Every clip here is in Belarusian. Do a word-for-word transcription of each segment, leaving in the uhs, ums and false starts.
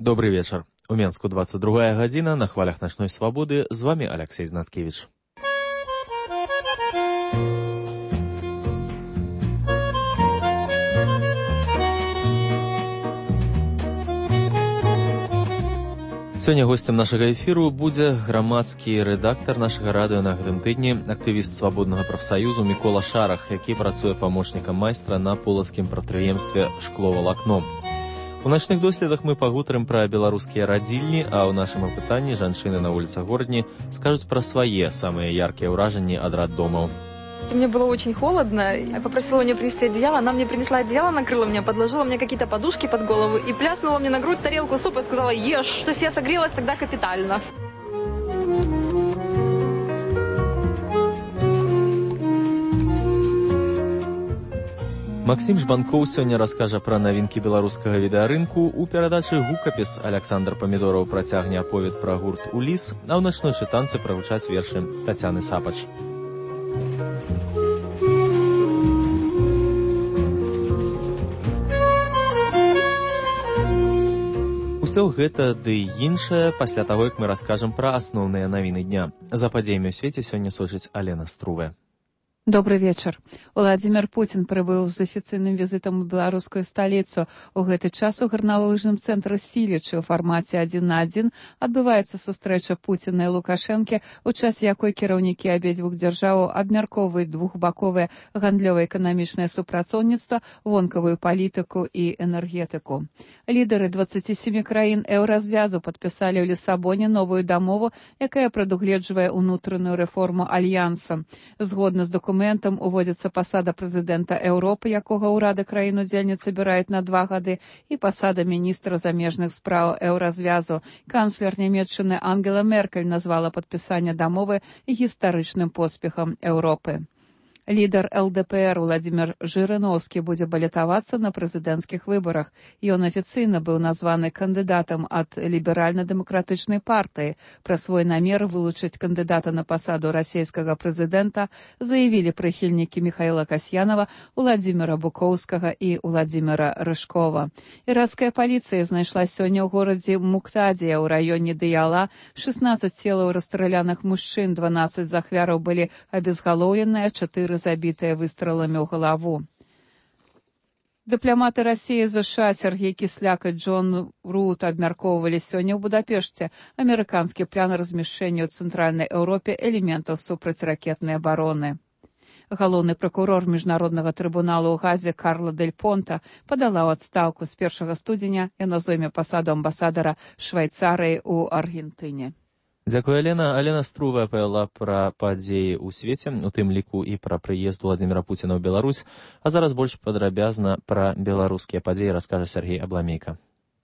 Добрый вечер. У Менску двадцать другая гадзіна, на хвалях начной свободы. З вами Алексей Знаткевич. Сёння гостем нашага эфіру будзе грамадскі рэдактар нашага радыё на гэтым тыдні, актывіст свабоднага прафсаюзу Мікола Шарах, які працуе памочнікам майстра на полацкім прадпрыемстве «Шкловалакно». У начных доследах мы пагутарым пра беларускія радзільні, а ў нашым апытанні жанчыны на вуліцах горадні скажуць пра свае самыя яркія ўражанні ад раддомаў. Мне было очень холодно, я попросила у нее принести одеяло, она мне принесла одеяло, накрыла меня, подложила мне какие-то подушки под голову и пляснула мне на грудь тарелку супа и сказала «Ешь». То есть я согрелась тогда капитально. Максим Жбанкоў сёння раскажа пра навінкі беларускага відэарынку. У перадачы «Гукапіс» Александр Памідораў працягне аповед пра гурт «Уліс», а ў начной чытанцы прагучаць вершы Тацяны Сапач. Усё гэта ды іншае пасля таго, як мы раскажам пра асноўныя навіны дня. За падзеямі ў свеце сёння сочыць Алена Струве. Добрый вечер. Владимир Путин прибыл з афіцыйным візітам у беларускую сталіцу. У гэты час у гарналыжным цэнтры Сілічы ў фармаце адзін на адзін адбываецца сустрэча Пуціна і Лукашэнкі, у часе якой кіраўнікі абедзвюх дзяржаваў абмяркоўваюць двухбаковае гандлёва-эканамічнае супрацоўніцтва, вонкавую палітыку і энергетыку. Лідары дваццаці сямі краін еўразвязу падпісалі ў Лісабоне новую дамову, якая прадугледжвае ўнутраную рэформу альянса. Згодна з документам документам уводзіцца пасада прэзідэнта Еўропы, якога ўрады краін-удзельніц абіраюць на два гады, і пасада міністра замежных спраў еўразвязу. Канцлер Нямецчыны Ангела Меркель назвала падпісанне дамовы гістарычным поспехам Еўропы. Лідар эл дэ пэ эр Владимир Жырыноўскі будзе балятавацца на прэзідэнцкіх выбарах. Ён афіцыйна быў названы кандыдатам ад ліберальна-дэмакратычнай партыі. Пра свой намер вылучыць кандыдата на пасаду расійскага прэзідэнта заявілі прыхільнікі Міхаіла Касьянова, Уладзіміра Букоўскага і Уладзіміра Рыжкова. Іракская паліцыя знайшла сёння ў горадзе Муктадзія ў раёне Дыяла шэснаццаць целаў расстраляных мужчын, дванаццаць з ахвяраў былі абезгалоўленыя, чатыры забітыя выстраламі ў галаву. Дыпламаты Расіі, ЗША Сергей Кісляк і Джон Рут абмяркоўвалі сёння ў Будапешце амерыканскі план размяшчэння ў цэнтральнай Еўропе элементаў супрацьракетнай абароны. Галоўны пракурор міжнароднага трыбуналу ў Газе Карла Дель Понта падала ў адстаўку з першага студзеня і на зойме пасаду амбасадара Швайцарыі ў Аргентыне. Дзякуй, Алена. Алена Струве апавяла пра падзеі ў свеце, у тым ліку і пра прыезд Владзіміра Пуціна ў Беларусь, а зараз больш падрабязна пра беларускія падзеі раскажа Сергей Абламейка.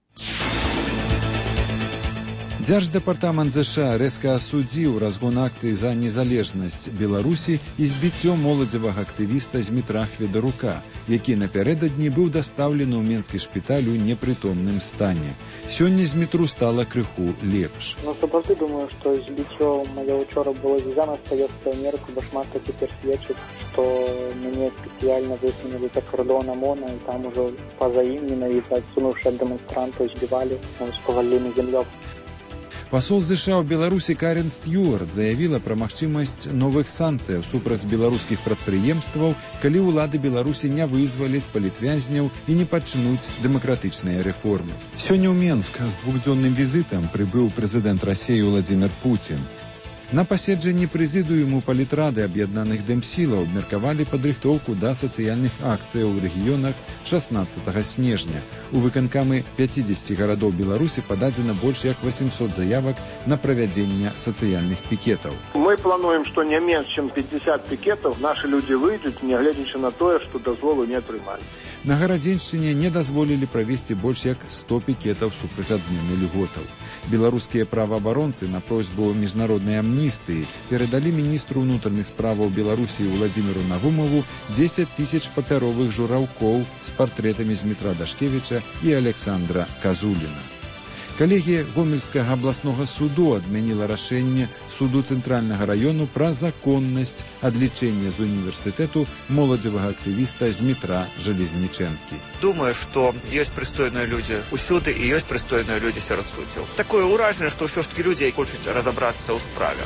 Дзярждэпартамент ЗША рэзка асудзіў разгон акцыі за незалежнасць Беларусі і збіццё моладзевага актывіста Змітра Хведарука, які напярэдадні быў дастаўлены ў менскі шпіталь у непрытомным стане. Сёння Змітру стала крыху лепш. Ну, сапраўды думаю, што збіццё маё ўчора было звязана з паездкай ў Амерыку, бо шмат хто цяпер сведчыць, што мяне спецыяльна высунулі за кардон ОМОНа, і там ужо па-за ім менавіта адсунуўшы ад дэманстрантаў збівалі з павальнымі зямлём. Пасол ЗША ў Беларусі Карен Стюарт заявіла пра магчымасць новых санкцыяў супраць беларускіх прадпрыемстваў, калі ўлады Беларусі не вызваляць палітвязняў і не пачнуць дэмакратычныя рэформы. Сёння ў Менск з двухдзённым візітам прыбыў прэзідэнт Расіі Владзімір Пуцін. На паседжанні прэзідыуму палітрады аб'яднаных дэмсілаў абмеркавалі падрыхтоўку да сацыяльных акцыяў у рэгіёнах шаснаццатага снежня. У выканкамы пяцідзесяці гарадоў Беларусі пададзена больш як восемьсот заявак на правядзенне сацыяльных пікетаў. Мы плануем, што не менш чым пятьдесят пікетаў нашы людзі выйдуць, нягледзячы на тое, што дазволу не атрымалі. На Гарадзеншчыне не дазволілі правесці больш як сто пікетаў супраць адмены льготаў. Беларускія праваабаронцы на просьбу міжнароднай амністыі перадалі міністру ўнутраных справаў Беларусі Владзіміру Навумову дзесяць тысяч папяровых жураўкоў з партрэтамі Змітра Дашкевіча і Александра Казуліна. Калегія Гомельскага абласнога суду адмяніла рашэнне суду цэнтральнага раёну пра законнасць адлічэння з універсітэту моладзевага актывіста Змітра Жалезнічэнкі. Думаю, што ёсць прыстойныя людзі ўсюды і ёсць прыстойныя людзі сярод суддзяў. Такое ўражанне, што ўсё ж такі людзі хочуць разабрацца ў справе.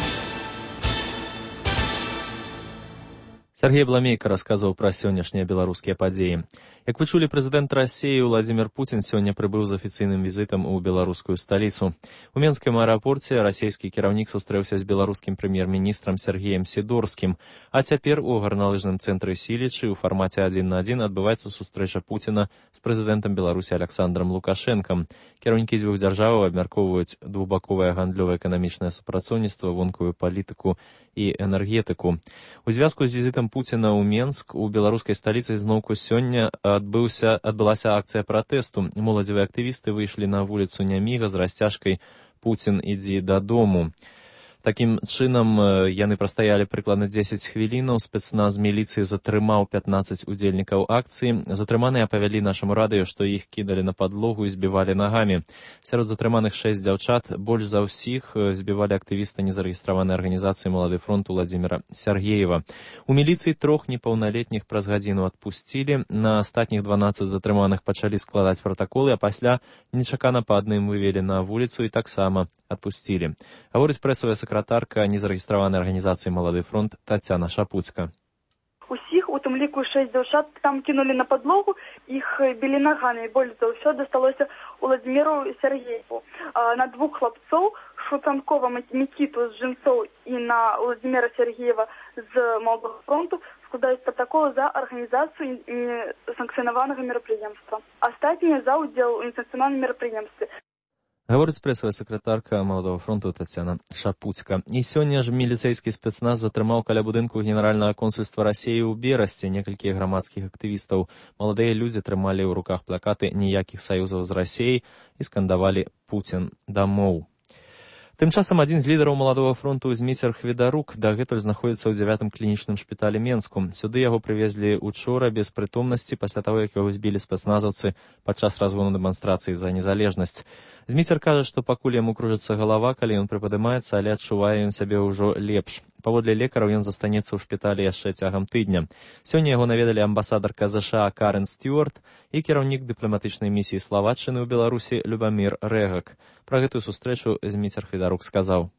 Сергей Бламейка расказваў пра сённяшнія беларускія падзеі. Як вы чулі, прэзідэнт Расіі Владзімир Пуцін сёння прыбыў з афіцыйным візітам у беларускую сталіцу. У Менскім аэрапорце расійскі кіраўнік сустрэўся з беларускім прэм'ер-міністрам Сергеем Сідорскім, а цяпер у гарналыжным цэнтры Сілічы ў фармаце адзін на адзін адбываецца сустрэча Пуціна з прэзідэнтам Беларусі Аляксандрам Лукашэнкам. Кіраўнікі дзвюх дзяржаваў абмяркоўваюць двухбаковае гандлёва-эканамічнае супрацоўніцтва, вонкавую палітыку і энергетыку. У звязку з візітам Пуціна ў Менск у беларускай сталіцы зноўку сёння адбыўся, адбылася акцыя пратэсту. Моладзевыя актывісты выйшлі на вуліцу Няміга з расцяжкай «Пуцін, ідзі дадому». Такім чынам, яны прастаялі прыкладна дзесяць хвілінаў. Спецназ міліцыі затрымаў пятнаццаць удзельнікаў акцыі. Затрыманыя апавялі нашаму радыё, што іх кідалі на падлогу і збівалі нагамі. Сярод затрыманых шэсць дзяўчат. Больш за ўсіх збівалі актывіста незарэгістраванай арганізацыі «Малады фронт» Уладзіміра Сяргеева. У міліцыі трох непаўналетніх праз гадзіну адпусцілі. На астатніх дванаццаць затрыманых пачалі складаць пратаколы, а пасля нечакана па адным вывелі на вуліцу і таксама адпусцілі. Гаворыць прэсавая сакратарка незарэгістраванай арганізацыі «Малады фронт» Тацяна Шапуцька. Усіх, у тым ліку шэсць дзяўчат, там кінулі на падлогу, іх білі нагамі. Больш за ўсё дасталося Уладзіміру Сяргееву. На двух хлапцоў, Шуцанкова Мікіту з Жэнцоў і на Уладзіміра Сяргеева з «Малого фронту» складаюць пратаколы за арганізацыю несанкцыянаванага мерапрыемства. Астатнія за ўдзел у несанкцыянаваным мерапрыемстве. Гаворыць прэсавая сакратарка «Маладога фронту» Тацяна Шапуцька. І сёння ж міліцэйскі спецназ затрымаў каля будынку генеральнага консульства Расіі ў Берасці некалькіх грамадскіх актывістаў. Маладыя людзі трымалі ў руках плакаты «Ніякіх саюзаў з Расіяй» і скандавалі «Пуцін дамоў». Тым часам адзін з лідараў «Маладога фронту» Зміцер Хведарук дагэтуль знаходзіцца ў дзявятым клінічным шпіталі Менску. Сюды яго прывезлі учора без прытомнасці пасля таго, як яго збілі спецназаўцы падчас разгону дэманстрацыі за незалежнасць. Зміцер кажа, што пакуль яму кружыцца галава, калі ён прыпадымаецца, але адчувае ён сябе ўжо лепш. Паводле лекараў ён застанецца ў шпіталі яшчэ цягам тыдня. Сёння яго наведалі амбасадарка ЗША Карен Стюарт і кіраўнік дыпламатычнай місіі Славатчыны ў Беларусі Любамір Рэгак. Пра гэтую сустрэчу Зміцер Хведарук сказаў.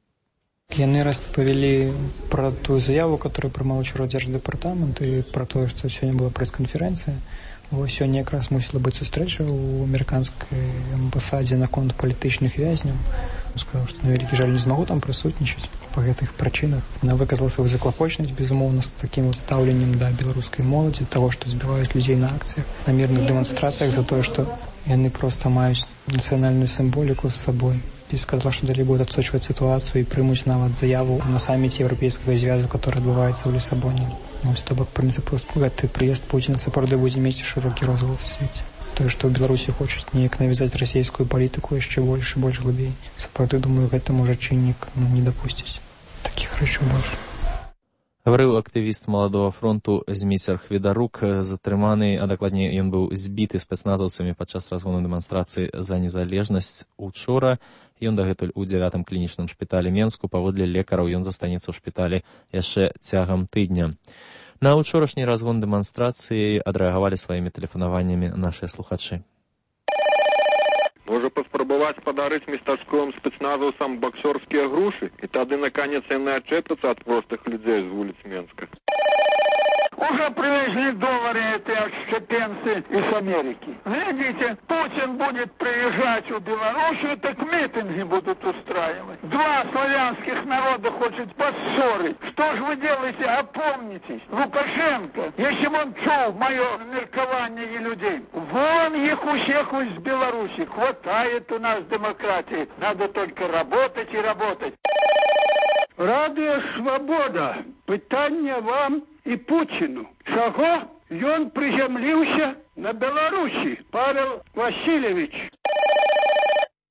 Яны распавялі пра тую заяву, которую прымаў учора дзярждэпартамент, і пра тое, што сёння была прэс-канферэнцыя. Вось сёння якраз мусіла быць сустрэча ў амерыканскай амбасадзе наконт палітычных вязняў. Он сказаў, што на вялікі жаль не змагу там прысутнічаць па гэтых прычынах. Яна выказала сваю заклапочнасць, безумоўна, з такім вот стаўленнем да беларускай моладзі, таго, што збіваюць людзей на акцыях, на мірных дэманстрацыях, за тое, што яны проста маюць нацыянальную сімволіку з сабой. І сказала, што далей будуць адсочваць сітуацыю і прымуць нават заяву на саміце Еўрапейскага звязу, который адбываецца ў Лісабоне. Вось то бок, в прынцыпе, гэты прыезд Пуціна сапраўды будзе мець шырокі розгалас у свеце. Тое, што ў Беларусі хочуць неяк навязаць расійскую палітыку яшчэ больш і больш глыбей. Сапраўды, думаю, гэта можа чыннік ну, не дапусціць такіх рэчаў больш. Гаварыў актывіст «Маладога фронту» Зміцер Хведарук, затрыманы, а дакладней ён быў збіты спецназаўцамі падчас разгону дэманстрацыі за незалежнасць учора. Ён дагэтуль у дзявятым клінічным шпіталі Менску. Паводле лекараў ён застанецца ў шпіталі яшчэ цягам тыдня. На учорашні разгон дэманстрацыі адрэагавалі сваімі тэлефанаваннямі нашыя слухачы. Можа паспрабаваць падарыць местачковым спецназаўцам баксёрскія грушы, і тады наконец яны адчэпяцца ад простых людзей з вуліц Менска. Уже привезли доллары эти отщепенцы из Америки. Глядите, Путин будет приезжать в Белоруссию, так митинги будут устраивать. Два славянских народа хочет поссорить. Что же вы делаете? Опомнитесь. Лукашенко, если бы он чул мое меркование людей, вон их у всех из Беларуси. Хватает у нас демократии. Надо только работать и работать. Радыё «Свабода». Пытанне вам і Пуціну. Чаго ён прызямліўся на Беларусі? Павел Васильевич.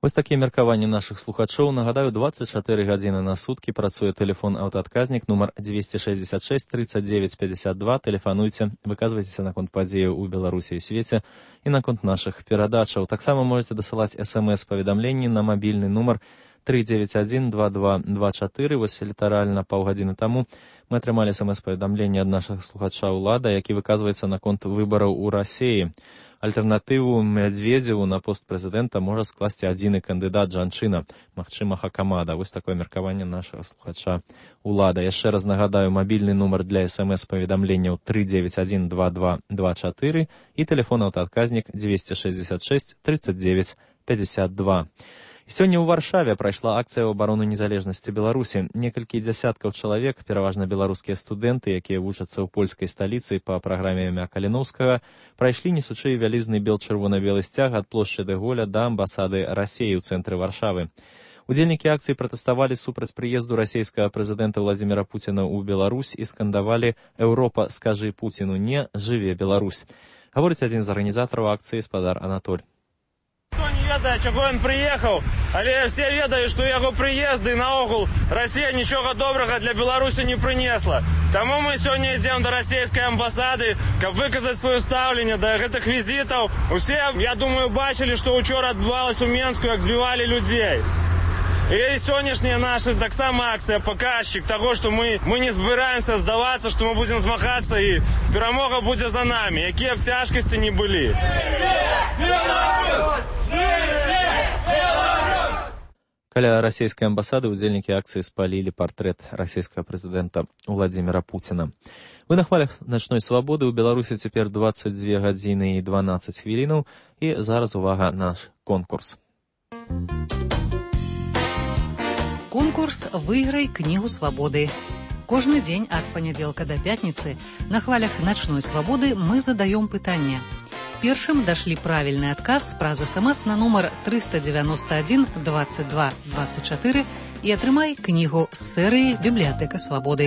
Вось такія меркаванні нашых слухачоў. Нагадаю, дваццаць чатыры гадзіны на суткі працуе тэлефон аўтаадказнік нумар дзвесце шэсцьдзесят шэсць тридцать девять пятьдесят два. Тэлефануйце, выказвайцеся наконт падзеяў у Беларусі і свеце і наконт нашых перадачаў. Таксама можаце дасылаць эс-эм-эс-паведамленні на мабільны нумар три девять один два два два четыре. Вось літаральна паўгадзіны таму мы атрымалі эс-эм-эс-паведамленне ад нашага слухача Улада, які выказваецца наконт выбараў у Расіі. Альтэрнатыву Медведзеву на пост прэзідэнта можа скласці адзіны кандыдат жанчына, магчыма, Хакамада. Вось такое меркаванне нашага слухача Улада. Яшчэ раз нагадаю, мабільны нумар для эс-эм-эс-паведамленняў три девять один два два два четыре і тэлефон аўтаадказнік двести шестьдесят шесть тридцать девять пятьдесят два. Сёння ў Варшаве прайшла акцыя абароны незалежнасці Беларусі. Некалькі дзясяткаў чалавек, пераважна беларускія студэнты, якія вучацца ў польскай сталіцы па праграме імя Каліноўскага, прайшлі несучы вялізны бел-чырвона-белы сцяг ад плошчы дэ Голля да амбасады Расіі ў цэнтры Варшавы. Удзельнікі акцыі пратэставалі супраць прыезду расійскага прэзідэнта Владзіміра Пуціна ў Беларусь і скандавалі «Еўропа, скажы Пуціну не, жыве Беларусь». Гаворыць адзін з арганізатараў акцыі спадар Анатоль. Ніхто не ведае, чаго ён прыехаў, але все ведаюць, што яго прыезды наогул Расія нічога добрага для Беларусі не прынесла. Таму мы сёння ідзем да расійскай амбасады, каб выказаць сваё стаўленне да гэтых візітаў. Усе, я думаю, бачылі, што ўчора адбывалася ў Менску, як збівалі людзей. І сённяшняя наша таксама акцыя паказчык таго, што мы, мы не збіраемся здавацца, што мы будзем змагацца і перамога будзе за намі, якія б цяжкасці не былі. Каля расійскай амбасады удзельнікі акцыі спалілі партрэт расійскага прэзідэнта Владзіміра Пуціна. Вы на хвалях начной свабоды. У Беларусі цяпер дваццаць дзве гадзіны і дванаццаць хвілінаў. І зараз увага, наш конкурс. Конкурс «Выиграй книгу свободы». Кожны дзень ад панядзелка да пятніцы на хвалях начной свабоды мы задаем пытанне. Першым дашлі правільны адказ праз эс-эм-эс на нумар триста девяносто один двадцать два двадцать четыре і атрымай кнігу з серыі «Бібліятэка свабоды».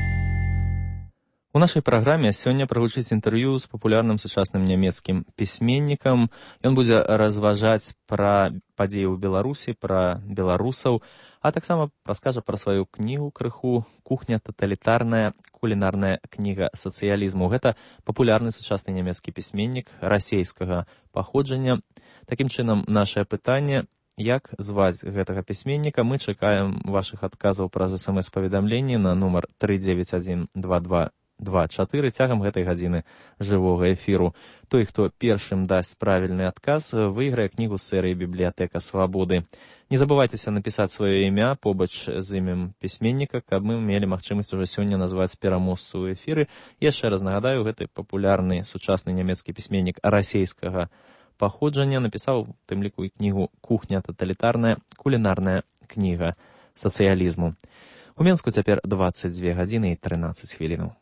У нашай праграме сёння прагучыць інтэрв'ю з папулярным сучасным нямецкім пісьменнікам. Ён будзе разважаць пра падзеі ў Беларусі, пра беларусаў, а таксама раскажа пра сваю кнігу крыху «Кухня таталітарная. Кулінарная кніга сацыялізму». Гэта папулярны сучасны нямецкі пісьменнік расійскага паходжання. Такім чынам, нашае пытанне, як зваць гэтага пісьменніка, мы чакаем вашых адказаў праз эс-эм-эс-паведамленні на нумар три девять один два два два четыре цягам гэтай гадзіны жывога эфіру. Той, хто першым дасць правільны адказ, выйграе кнігу з серыі «Бібліятэка свабоды». Не забывайцеся напісаць сваё імя побач з імем пісьменніка, каб мы мелі магчымасць ужо сёння назваць пераможцу ў эфіры. Яшчэ раз нагадаю, гэты папулярны сучасны нямецкі пісьменнік расійскага паходжання напісаў у тым ліку і кнігу «Кухня таталітарная. Кулінарная кніга сацыялізму». У Менску цяпер дваццаць дзве гадзіны і трынаццаць хвілінаў.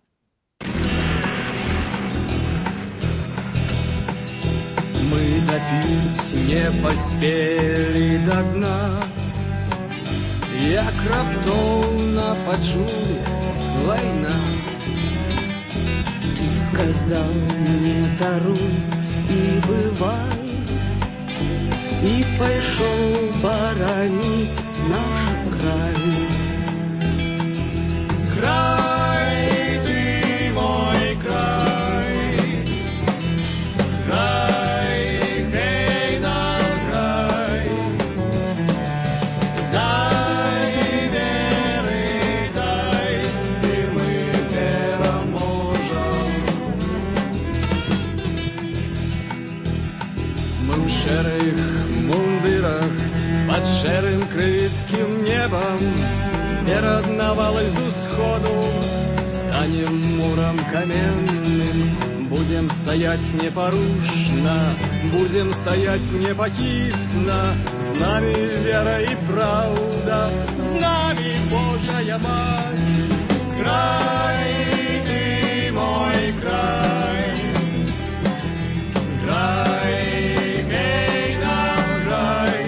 Мы допить не поспели до дна, як раптоўна пачулі вайна. Ты сказал мне даруй и бывай, и пайшоў бараніць наш край. Край, ты мой край, край, хей наш край, дай веры, дай, и мы пераможам. Мы ў шэрых мундырах пад шэрым крывіцкім небам перад навалай з усходу станем мурам каменным, будем стаять непорушно, будем стоять непохисно. С нами вера и правда, с нами Божья Мать. Край, ты мой край, край, хей наш край,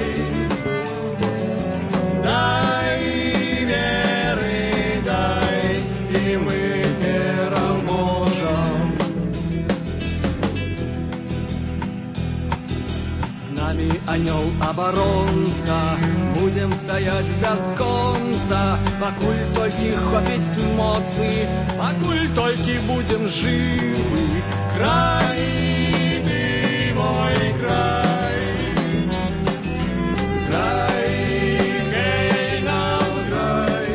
дай веры, дай, и мы пераможам. С нами анёл абаронца, будем стаять бясконца, пакуль толькі хопіць моцы, пакуль толькі будем жывы. Край, ты мой край, край, гей нам край,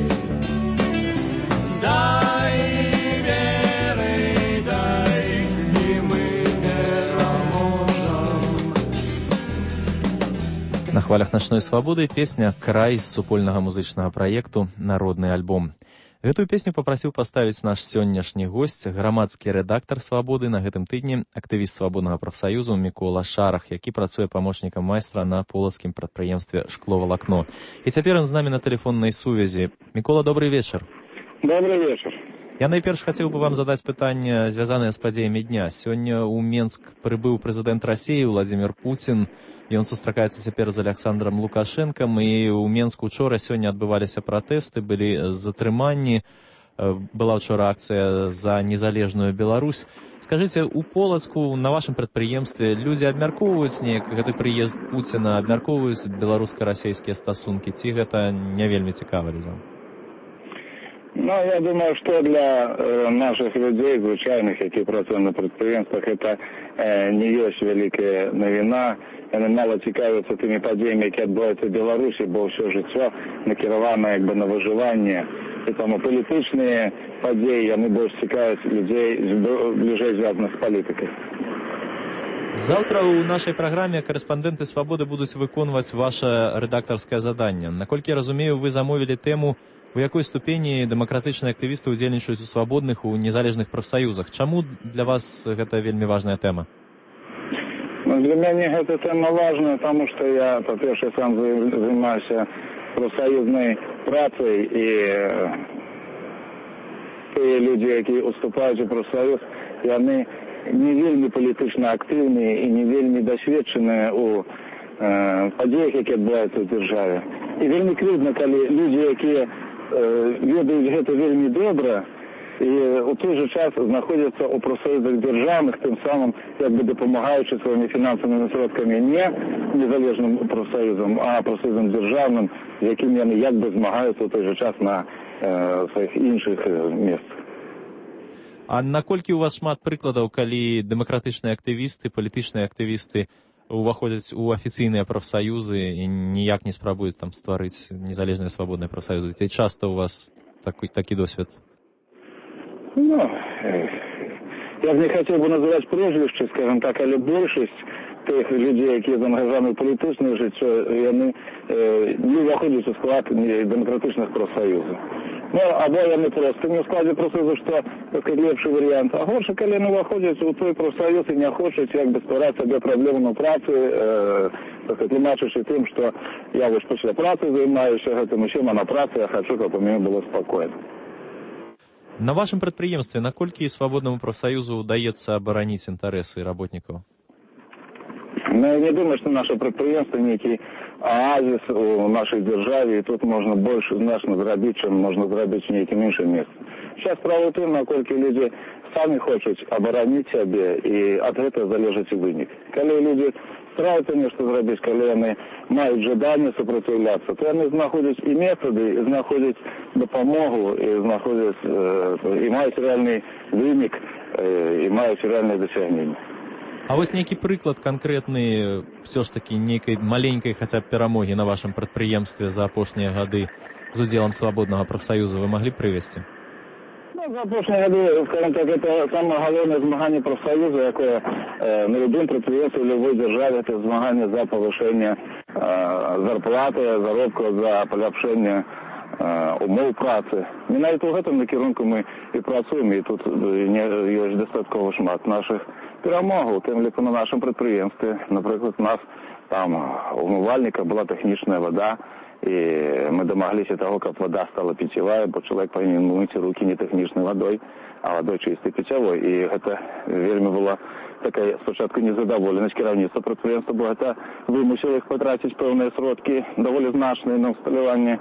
дай веры, дай, і мы пераможам. На хвалях начной свабоды песня «Край» з супольнага музычнага праекту «Народны альбом». Гэтую песню папрасіў паставіць наш сённяшні госць, грамадскі рэдактар «Свабоды», на гэтым тыдні актывіст свабоднага прафсаюзу Мікола Шарах, які працуе памочнікам майстра на полацкім прадпрыемстве «Шкловалакно». І цяпер ён з намі на тэлефоннай сувязі. Мікола, добрый вечар. Добрый вечар. Я найперш хацеў бы вам задаць пытанне, звязанае з падзеямі дня. Сёння ў Менск прыбыў прэзідэнт Расіі Владзімір Пуцін. Ён сустракаецца цяпер з Аляксандрам Лукашэнкам, і ў Менску учора сёння адбываліся пратэсты, былі затрыманні, была учора акцыя за незалежную Беларусь. Скажыце, у Полацку, на вашым прадпрыемстве, людзі абмяркоўваюць неяк гэты прыезд Пуціна, абмяркоўваюць беларуска-расейскія стасункі, ці гэта не вельмі цікава людзям? Ну, я думаю, что для э, наших людей, звычайных, які працуюць на прадпрыемствах, это э, не ёсць вялікая навіна. Яны мала цікавяцца тымі падзеямі, які адбываюцца ў Беларусі, бо ўсё жыццё накіравана як бы на выжыванне. І таму палітычныя падзеі, яны больш цікавяць людзей бліжэй звязаных з палітыкай. Заўтра ў нашай праграме карэспандэнты «Свабоды» будуць выконваць ваше рэдактарскае заданне. Наколькі я разумею, вы замовілі тэму, у якой ступені дэмакратычныя актывісты ўдзельнічаюць у свабодных, у незалежных прафсаюзах. Чаму для вас гэта вельмі важная тэма? Ну, для мяне гэта тэма важная, таму што я, па-першае, сам займаюся прафсаюзнай працай, і тыя людзі, якія уступаюць у прафсаюз, яны не вельмі палітычна актыўныя і не вельмі дасведчаныя ў э, падзеях, які адбываюцца ў дзяржаве. І вельмі крыўдна, калі людзі, якія э, ведаюць гэта вельмі добра, і у той же час знаходзяцца ў прафсаюзах дзяржаўных, тым самым як бы дапамагаючы сваімі фінансавымі сродкамі не незалежным прафсаюзам, а прафсаюзам дзяржаўным, з якім яны як бы змагаюцца ў той же час на э, сваіх іншых э, месцах. А наколькі у вас шмат прыкладаў, калі дэмакратычныя актывісты, палітычныя актывісты уваходзяць у афіцыйныя прафсаюзы і ніяк не спрабуюць там стварыць незалежныя свабодныя прафсаюзы? Ці часта у вас такі, такі досвед? Ну, я б не хотел бы называть прозвішчы, скажем так, але большасць тых людзей, якія заангажаваны ў палітычнае жыццё, яны э, не ўваходзяць у склад дэмакратычных прафсаюзаў. Ну, або яны проста не ў складзе прафсаюзу, што, так сказать, лепшы варыянт. А горш, калі яны ўваходзяць у той прафсаюз і не хочуць як бы ствараць сабе праблему на працы, э, так сказать, тлумачачы тым, што я вось пасля працы займаюся гэтым, усім, а на працы я хачу, каб у мяне было спакойна. На вашым прадпрыемстве наколькі свабоднаму прафсаюзу удаецца абараніць інтарэсы работнікаў? Ну, я не думаю, што наша прадпрыемства нейкі аазіс у нашай дзяржаве, і тут можна больш значна зрабіць, чым можна зрабіць у нейкім іншым месцы. Сейчас справа ў тым, наколькі людзі самі хочуць абараніць сябе, і ад гэтага залежыць і вынік. Калі людзі стараюцца нешта зрабіць, калі яны маюць жаданне супраціўляцца, то яны знаходзяць і метады, і знаходзяць дапамогу, і знаходзяць э, і маюць рэальны вынік, э, і маюць рэальнае дасягненне. А вось нейкі прыклад канкрэтны, ўсё ж такі нейкай маленькай хаця б перамогі на вашым прадпрыемстве за апошнія гады з удзелам свабоднага прафсаюзу вы маглі прывесці? Ну, за апошнія гады, скажем так, это самае галоўнае змаганне прафсаюза, якое э, на любым прадпрыемстве ў любой дзяржаве, это змаганне за павышэнне э, зарплаты, заробку, за паляпшэнне умоў працы. Менавіта ў гэтым накірунку мы і працуем, і тут ёсць дастаткова шмат нашых перамогаў, тым ліку на нашым прадпрыемстве. Напрыклад, у нас там у умывальніка была тэхнічная вада, і мы дамагліся таго, каб вада стала піцевая, бо чалавек павінен мыць рукі не тэхнічнай вадой, а вадой чыстай піцявой. І гэта вельмі была такая спачатку незадаволенасць кіраўніцтва прадпрыемства, бо гэта вымусіла іх патраціць пэўныя сродкі даволі значныя на ўсталяванне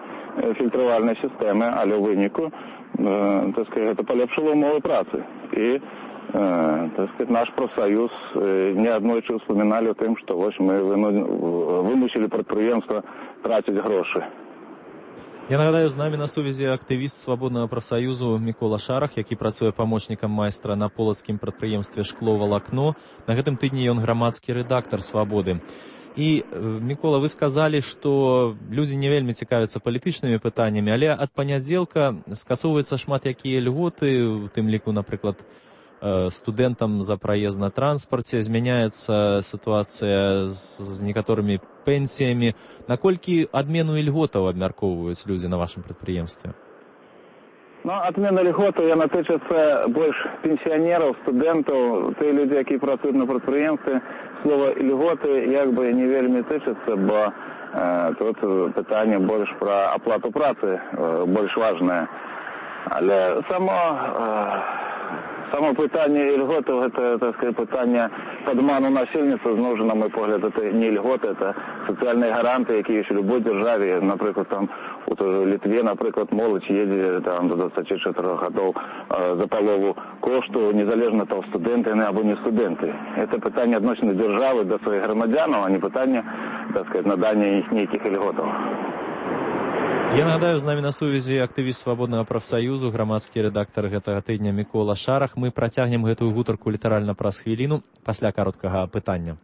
фільтравальнай сістэмы, але ў выніку, э, так сказать, гэта палепшыла ўмовы працы. І э, так сказать, наш профсоюз э, неаднойчы вспоминали о том, что вот мы вымусили предприемства тратить гроши. Я нагадаю, з намі на сувязі актывіст свабоднага прафсаюзу Мікола Шарах, які працуе памочнікам майстра на полацкім прадпрыемстве «Шкло-валакно». На гэтым тыдні ён грамадскі рэдактар «Свабоды». І, Мікола, вы сказалі, што людзі не вельмі цікавяцца палітычнымі пытаннямі, але ад панядзелка скасоўваецца шмат якія льготы, у тым ліку, напрыклад, студэнтам за праезд на транспарце, змяняецца сітуацыя з, з некаторымі пенсіямі. Наколькі адмену ільготаў абмяркоўваюць людзі на вашым прадпрыемстве? Ну, адмена льготаў яна тычыцца больш пенсіянераў, студэнтаў, тыя людзі, якія працуюць на прадпрыемстве. Слова льготы як бы не вельмі тычыцца, бо э, тут пытанне больш пра аплату працы э, больш важнае. Але само э, Само пытанне льготаў, это, так сказать, пытанне падману насельніцтва, зноў жа, на мой погляд, это не льготы, это сацыяльныя гаранты, якія ёсць у любой дзяржаве. Напрыклад, там у той жа Літве, напрыклад, моладзь едзе там до дваццаці чатырох гадоў э, за палову кошту, незалежна там студэнты яны або не студэнты. Это пытанне адносіны дзяржавы да сваіх грамадзянаў, а не пытанне, так сказать, надання іх нейкіх льготаў. Я нагадаю, з намі на сувязі актывіст свабоднага прафсаюзу, грамадскі рэдактар гэтага тыдня Мікола Шарах. Мы працягнем гэтую гутарку літаральна праз хвіліну пасля кароткага пытання.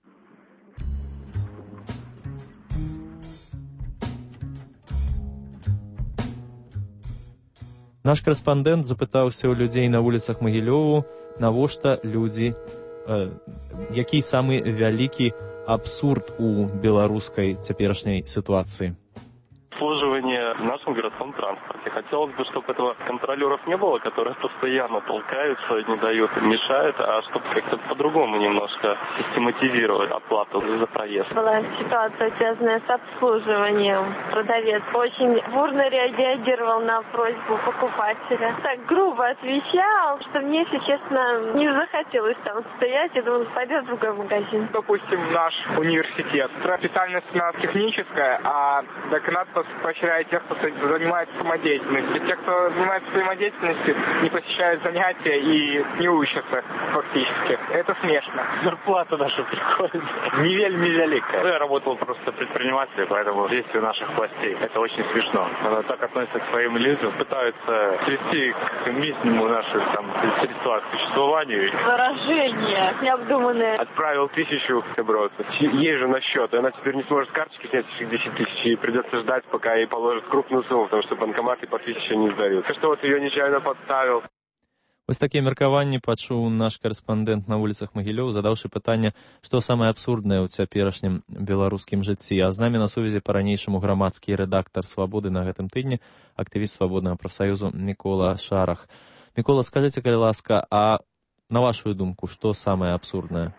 Наш корэспандэнт запытаўся ў людзей на вуліцах Магілёву, навошта людзі, э, які самы вялікі абсурд у беларускай цяперашняй сітуацыі. Обслуживание в нашем городском транспорте. Хотелось бы, чтобы этого контролеров не было, которые постоянно толкаются, не дают, мешают, а чтобы как-то по-другому немножко систематизировать оплату за проезд. Была ситуация, связанная с обслуживанием. Продавец очень бурно реагировал на просьбу покупателя. Так грубо отвечал, что мне, если честно, не захотелось там стоять. Я думала, пойдет в другой магазин. Допустим, наш университет. Специальность у нас техническая, а деканат поощряет тех, кто занимается самодеятельностью. Те, кто занимается самодеятельностью, не посещают занятия и не учатся фактически. Это смешно. Зарплата наша приходит не вельми великая. Я работал просто предпринимателем, поэтому действия наших властей это очень смешно. Она так относится к своим людям, пытаются свести к минимуму наши там средства к существованию. Выражение необдуманное. Отправил тысячу бросов. Ей же на счет, и она теперь не сможет карточки снять десять тысяч, и придется ждать, пока ей положат крупную сумму, потому что банкоматы по тысяче не сдают. Что вот ее нечаянно подставил. Вось такія меркаванні пачуў наш корэспандэнт на вуліцах Магілёў, задаўшы пытанне, што самае абсурднае ў цяперашнім беларускім жыцці. А з намі на сувязі па-ранейшаму грамадскі рэдактар «Свабоды» на гэтым тыдні, актывіст свабоднага прафсаюзу Мікола Шарах. Мікола, скажыце, калі ласка, а на вашу думку, што самае абсурднае?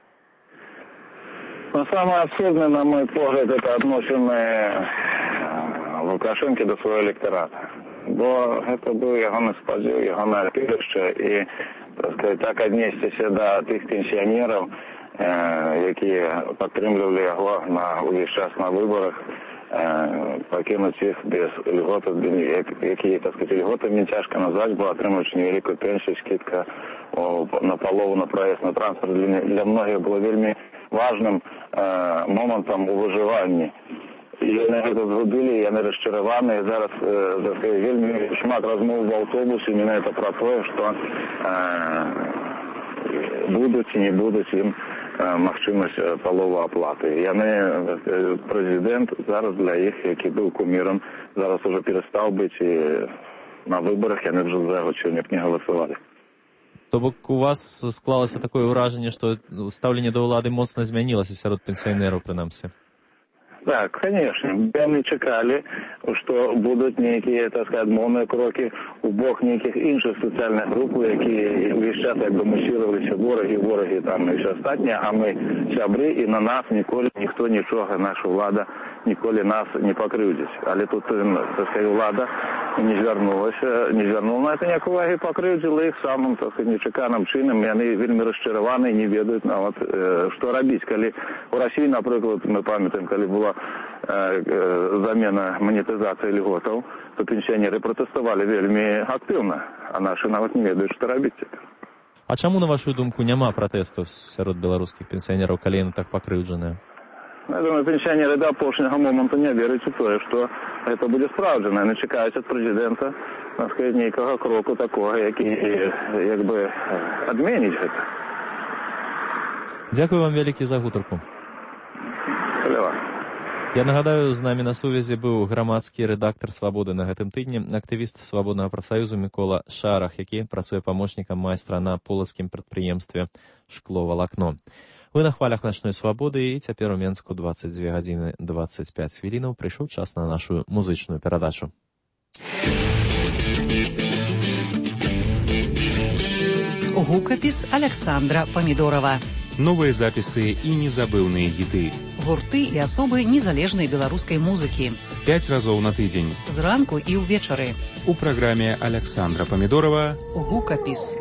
Ну, самое абсурдное, на мой погляд, это отношение Лукашенко до своего электората. Бо это был ягоны спадзіў, ягонае апірышча, і, так сказать, так аднесціся да тых пенсіянераў, э, якія падтрымлівалі яго на увесь час на выборах, э, пакінуць іх без льгот, якія, так сказать, льготамі цяжка назваць, бо атрымаць невялікую пенсію, скидка на палову на праезд на транспорт для, для многіх было вельмі важным э, момантам у выжыванні. І яны гэта згубілі, яны расчараваныя. Зараз э, вельмі шмат размоў в аўтобусе менавіта пра тое, што э, будуць і не будуць ім э, магчымасць паловы аплаты. Яны, э, прэзідэнт зараз для іх, які быў кумірам, зараз ужо перастаў быць, і на выбарах яны вже за яго сёння б не галасавалі. То бок у вас склалася такое ўражанне, што стаўленне да ўлады моцна змянілася сярод пенсіянераў, прынамсі? Так, конечно. Яны чакалі, што будуць нейкія, так сказать, адмоўныя крокі у бок нейкіх іншых сацыяльных груп, якія увесь час як бы мусіраваліся ворагі, ворагі там і ўсё астатняе, а мы сябры, і на нас ніколі ніхто нічога, наша ўлада ніколі нас не пакрыўдзіць. Але тут, так сказать, ўлада не звярнулася, не звярнула на это ніякай увагі, пакрыўдзіла іх самым, так сказать, нечаканым чынам. Яны вельмі расчараваны, не ведаюць нават, э, што рабіць. Калі у Расіі, напрыклад, мы памятаем, калі была э, э, замена манетызацыі льготаў, то пенсіянеры пратэставалі вельмі актыўна, а нашы нават не ведаюць, што рабіць. А чаму, на вашу думку, няма пратэстаў сярод беларускіх пенсіянераў, калі яны так пакрыўджаныя? Я думаю, пенсіянеры да апошняга моманту не вераць у тое, што гэта будзе спраўджана. Яны чакаюць ад прэзідэнта, так сказаць, нейкага кроку такога, які як бы адменіць гэта. Дзякую вам вялікі за гутарку. Лева. Я нагадаю, з намі на сувязі быў грамадскі рэдактар «Свабоды» на гэтым тыдні, актывіст Свабоднага прафсаюзу Мікола Шарах, які працуе памочнікам майстра на полацкім прадпрыемстве «Шкло-валакно». Вы на хвалях начной свабоды, і цяпер у Менску двадцать две гадзіны двадцать пять хвілінаў прыйшоў час на нашу музычную перадачу. Гукапіс Александра Памідорова. Новые записи и незабывные хиты. Гурты и особы незалежной белорусской музыки. Пять разов на тыдзень. Зранку и увечары. У программе Александра Памідорова Гукапіс.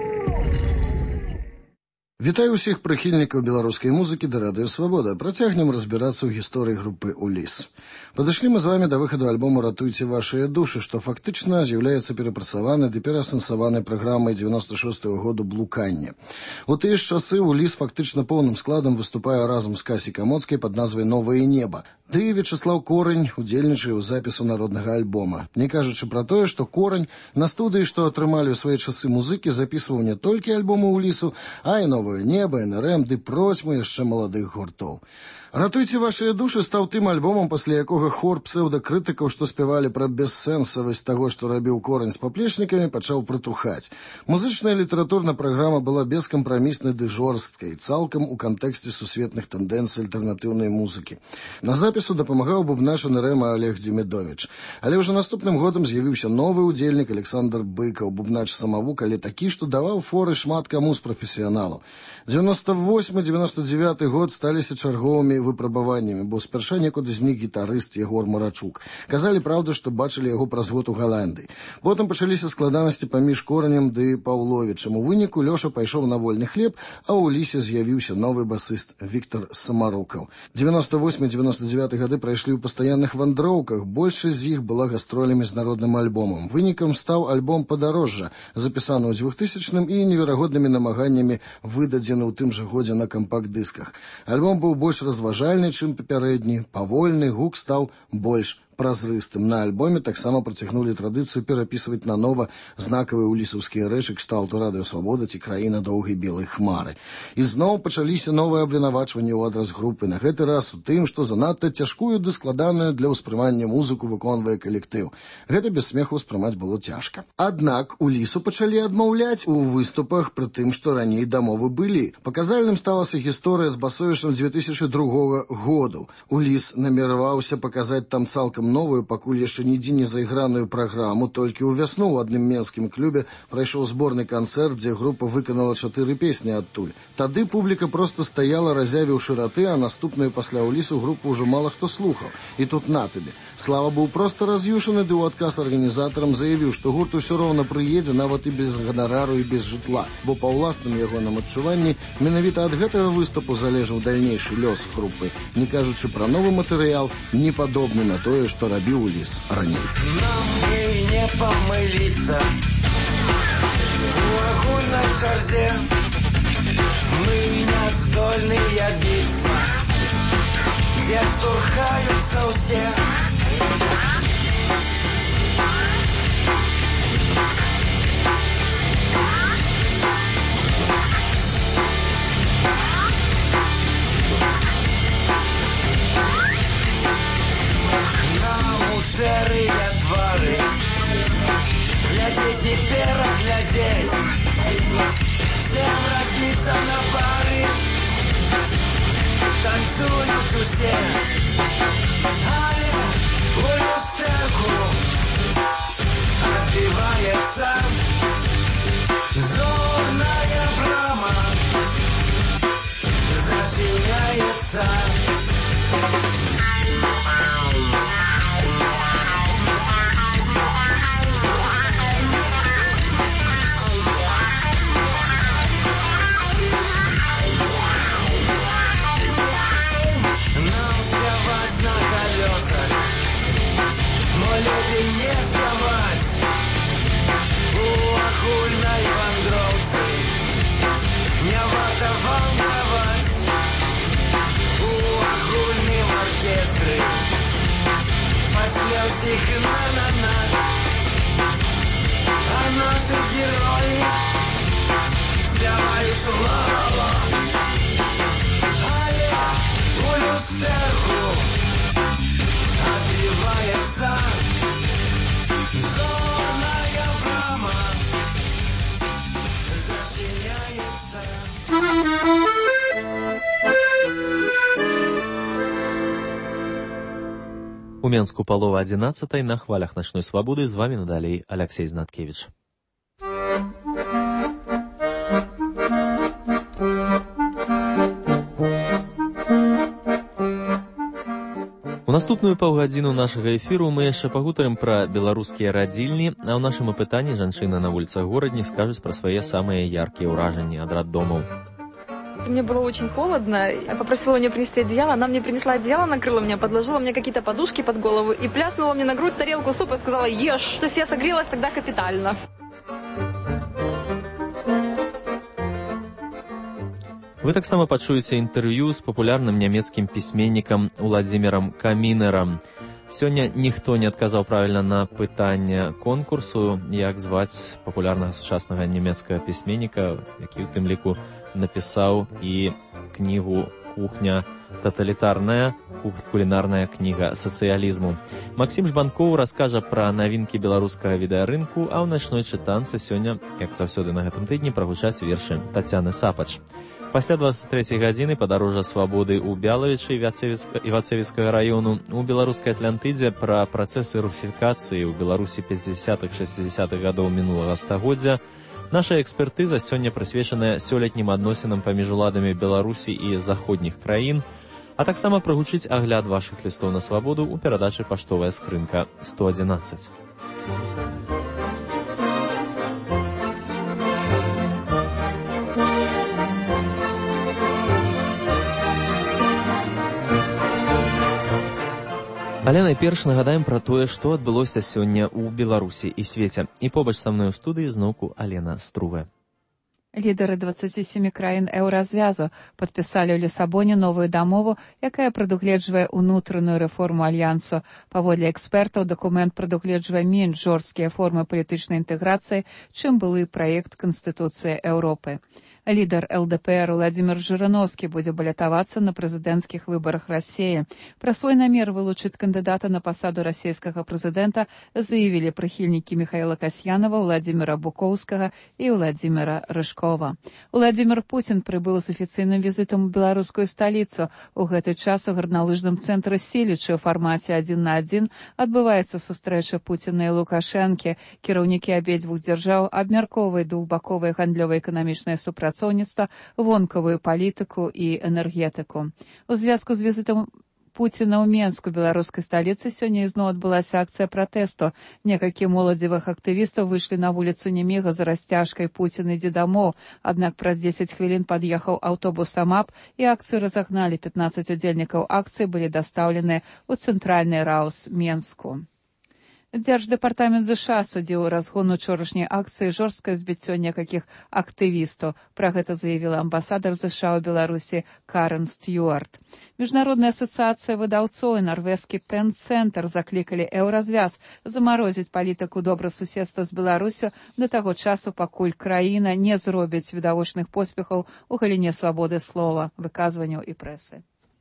Вітаю ўсіх прыхільнікаў беларускай музыкі да радыё «Свабода». Працягнем разбірацца ў гісторыі групы «Уліс». Падышлі мы з вамі да выхаду альбому «Ратуйце вашыя душы», што фактычна з'яўляецца перапрацаванай ды пераасэнсаванай праграмай дзевяносто шостага году «Блуканне». У тыя ж часы «Уліс» фактычна поўным складам выступае разам з Касі Камоцкай пад назвай «Новае неба». Ды Вячеслав Корань удзельнічае ў запісу народнага альбома. Не кажучы пра тое, што Корань на студыі, што атрымалі ў свае часы музыкі, запісваў не толькі альбомы «Улісу», а і «Новае неба», эн эр эм ды процьму яшчэ маладых гуртоў. «Ратуйце вашыя душы» стаў тым альбомам, пасля якога хор псеўдакрытыкаў, што спявалі пра бессэнсавасць таго, што рабіў Корань з паплечнікамі, пачаў прытухаць. Музычная літаратурная праграма была бескампраміснай ды жорсткай, цалкам у кантэксце сусветных тэндэнцый альтэрнатыўнай музыкі. На запісу дапамагаў бубнач эн эр эм Олег Дзімідовіч. Але ўжо наступным годам з'явіўся новы удзельнік Александр Быкаў, бубнач самавук, але такі, што даваў форы шмат каму з прафесіяналаў. дзевяносто восьмы дзевяносто дзевяты год сталіся чарговымі выпрабаваннямі, бо спярша некуды знік гітарыст Егор Марачук. Казалі, праўда, што бачылі яго праз год у Галандыі. Потым пачаліся складанасці паміж Коранем ды Паўловічам. У выніку Лёша пайшоў на вольны хлеб, а ў Улісе з'явіўся новы басыст Віктор Самарукаў. дзевяносто восьмы дзевяносто дзевяты гады прайшлі ў пастаянных вандроўках, большасць з іх была гастролямі з народным альбомам. Вынікам стаў альбом «Падарожжа», запісаны ў двухтысячным і неверагоднымі намаганнямі выдадзены ў тым жа годзе на кампакт-дысках. Альбом быў больш разважальны, чым папярэдні, павольны, гук стаў больш празрыстым. На альбоме таксама працягнулі традыцыю перапісваць нанова знакавыя улісаўскія рэчы кшталту «Радыё Свабода» ці «Краіна доўгай белай хмары». І зноў пачаліся новыя абвінавачванні ў адрас групы, на гэты раз у тым, што занадта цяжкую ды складаную для ўспрымання музыку выконвае калектыў. Гэта без смеху ўспрымаць было цяжка. Аднак Улісу пачалі адмаўляць у выступах, пры тым, што раней дамовы былі. Паказальным сталася гісторыя з Басовічам две тысячы другога году. Уліс намерваўся паказаць там цалкам новую, пакуль яшчэ нідзе не зайграную праграму. Толькі ў вясну ў адным менскім клубе прайшоў зборны канцэрт, дзе група выканала чатыры песні адтуль. Тады публіка проста стаяла, разявіўшы раты, а наступную пасля Улісу групу ўжо мала хто слухаў. І тут на табе. Слава быў проста раз'юшаны, ды ў адказ арганізатарам заявіў, што гурт усё роўна прыедзе, нават і без ганарару і без жытла, бо па ўласным ягоным адчуванні менавіта ад гэтага выступу залежаў дальнейшы лёс групы, не кажучы пра новы матэрыял, не падобны на тое, што рабіў Уліс раней. Нам бы не помылиться у огульной шарзе, мы не здольные биться, где штурхаются все. Шэрыя твары, глядзець не пераглядзець, всем разбіцца на пары, танцуюць усе, але у люстэрку адбіваецца зорная брама, зачыняецца. На их на-на-на. А наши герои зляваються ла-ла-ла. Але у люстерку отбивается зорная брама, зачиняется. У Менску палова адзінаццатай на хвалях начной свабоды. З вами надалей Алексей Знаткевич. У наступную паўгадзіну нашага эфіру мы яшчэ пагутарым пра беларускія радзільні, а ў нашым апытанні жанчыны на вуліцах горадні скажуць пра свае самыя яркія ўражанні ад роддомаў. Мне было очень холодно, я попросила у нее принести одеяло, она мне принесла одеяло, накрыла меня, подложила мне какие-то подушки под голову и пляснула мне на грудь тарелку супа и сказала «Ешь». То есть я согрелась тогда капитально. Вы таксама пачуеце інтэрв'ю з папулярным нямецкім пісьменнікам Уладзімірам Камінерам. Сёння ніхто не адказаў правільна на пытанне конкурсу, як зваць папулярнага сучаснага нямецкага пісьменніка, які ў тым ліку напісаў і кнігу «Кухня таталітарная», кулінарная кніга сацыялізму. Максім Жбанкоў раскажа пра навінкі беларускага відэарынку, а ў начной чытанцы сёння, як заўсёды на гэтым тыдні, прагучаць вершы Тацяны Сапач. Пасля двадцать трэцяй гадзіны падарожжа свабоды ў Бялавічы і Вацевіцкага раёну у беларускай Атлантыдзе пра працэсы русіфікацыі ў Беларусі пяцідзясятых-шэсцідзясятых гадоў мінулага стагоддзя. Наша экспертыза сёння прысвечаная сёлетнім адносінам паміж уладамі Беларусі і заходніх краін, а таксама прагучыць агляд вашых лістоў на свабоду ў перадачы «Паштовая скрынка сто адзінаццаць». Але найперш нагадаем пра тое, што адбылося сёння ў Беларусі і свеце. І побач са мной у студыі зноўку Алена Струве. Лідары дваццаці сямі краін еўразвязу падпісалі ў Лісабоне новую дамову, якая прадугледжвае ўнутраную рэформу альянсу. Паводле экспертаў, дакумент прадугледжвае менш жорсткія формы палітычнай інтэграцыі, чым былы праект Канстытуцыі Еўропы. Лідар эл дэ пэ эр Владзімір Жырыноўскі будзе балятавацца на прэзідэнцкіх выбарах Расіі. Пра свой намер вылучыць кандыдата на пасаду расійскага прэзідэнта заявілі прыхільнікі Міхаіла Касьянова, Владзіміра Букоўскага і Владзіміра Рыжкова. Владзімір Пуцін прыбыў з афіцыйным візітам у беларускую сталіцу. У гэты час у гарналыжным цэнтры Сілічы ў фармаце адзін на адзін адбываецца сустрэча Пуціна і Лукашэнкі. Кіраўнікі абедзвюх дзяржаў абмяркоўваюць двухбаковае гандлёва-эканамічнае супрацоўніцтва, вонкавую палітыку і энергетыку. У звязку з візітам Пуціна ў Менску беларускай сталіцы сёння ізноў адбылася акцыя пратэсту. Некалькі моладзевых актывістаў выйшлі на вуліцу Неміга за расцяжкай «Пуцін, ідзі дамоў», аднак праз дзесяць хвілін пад'ехаў аўтобус АМАП і акцыю разагналі. пятнадцать удзельнікаў акцыі былі дастаўлены ў цэнтральны раус Менску. Дзярждэпартамент ЗША судзіў разгон учорашняй акцыі жорсткае збіццё некалькіх актывістаў. Пра гэта заявіла амбасадар ЗША ў Беларусі Карен Стюарт. Міжнародная асацыяцыя выдаўцоў і нарвежскі Пен-цэнтр заклікалі еўразвяз замарозіць палітыку добрасуседства з Беларусю да таго часу, пакуль краіна не зробіць відавочных поспехаў у галіне свабоды слова, выказванняў і прэсы.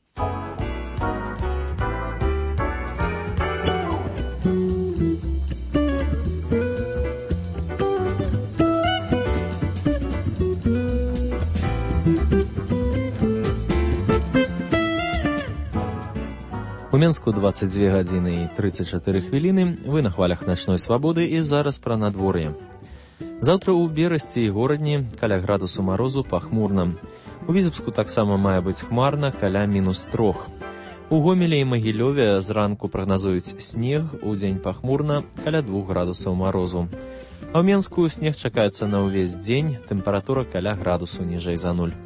У Менску двадцать две гадзіны і тридцать чатыры хвіліны. Вы на хвалях начной свабоды і зараз пра надвор'е. Заўтра ў Берасці і горадні каля градусу марозу пахмурна. У Візебску таксама мае быць хмарна каля мінус трох. У Гомелі і Магілёве зранку прагназуюць снег, удзень пахмурна каля двух градусаў марозу. А ў Менску снег чакаецца на ўвесь дзень, тэмпература каля градусу ніжэй за нуль.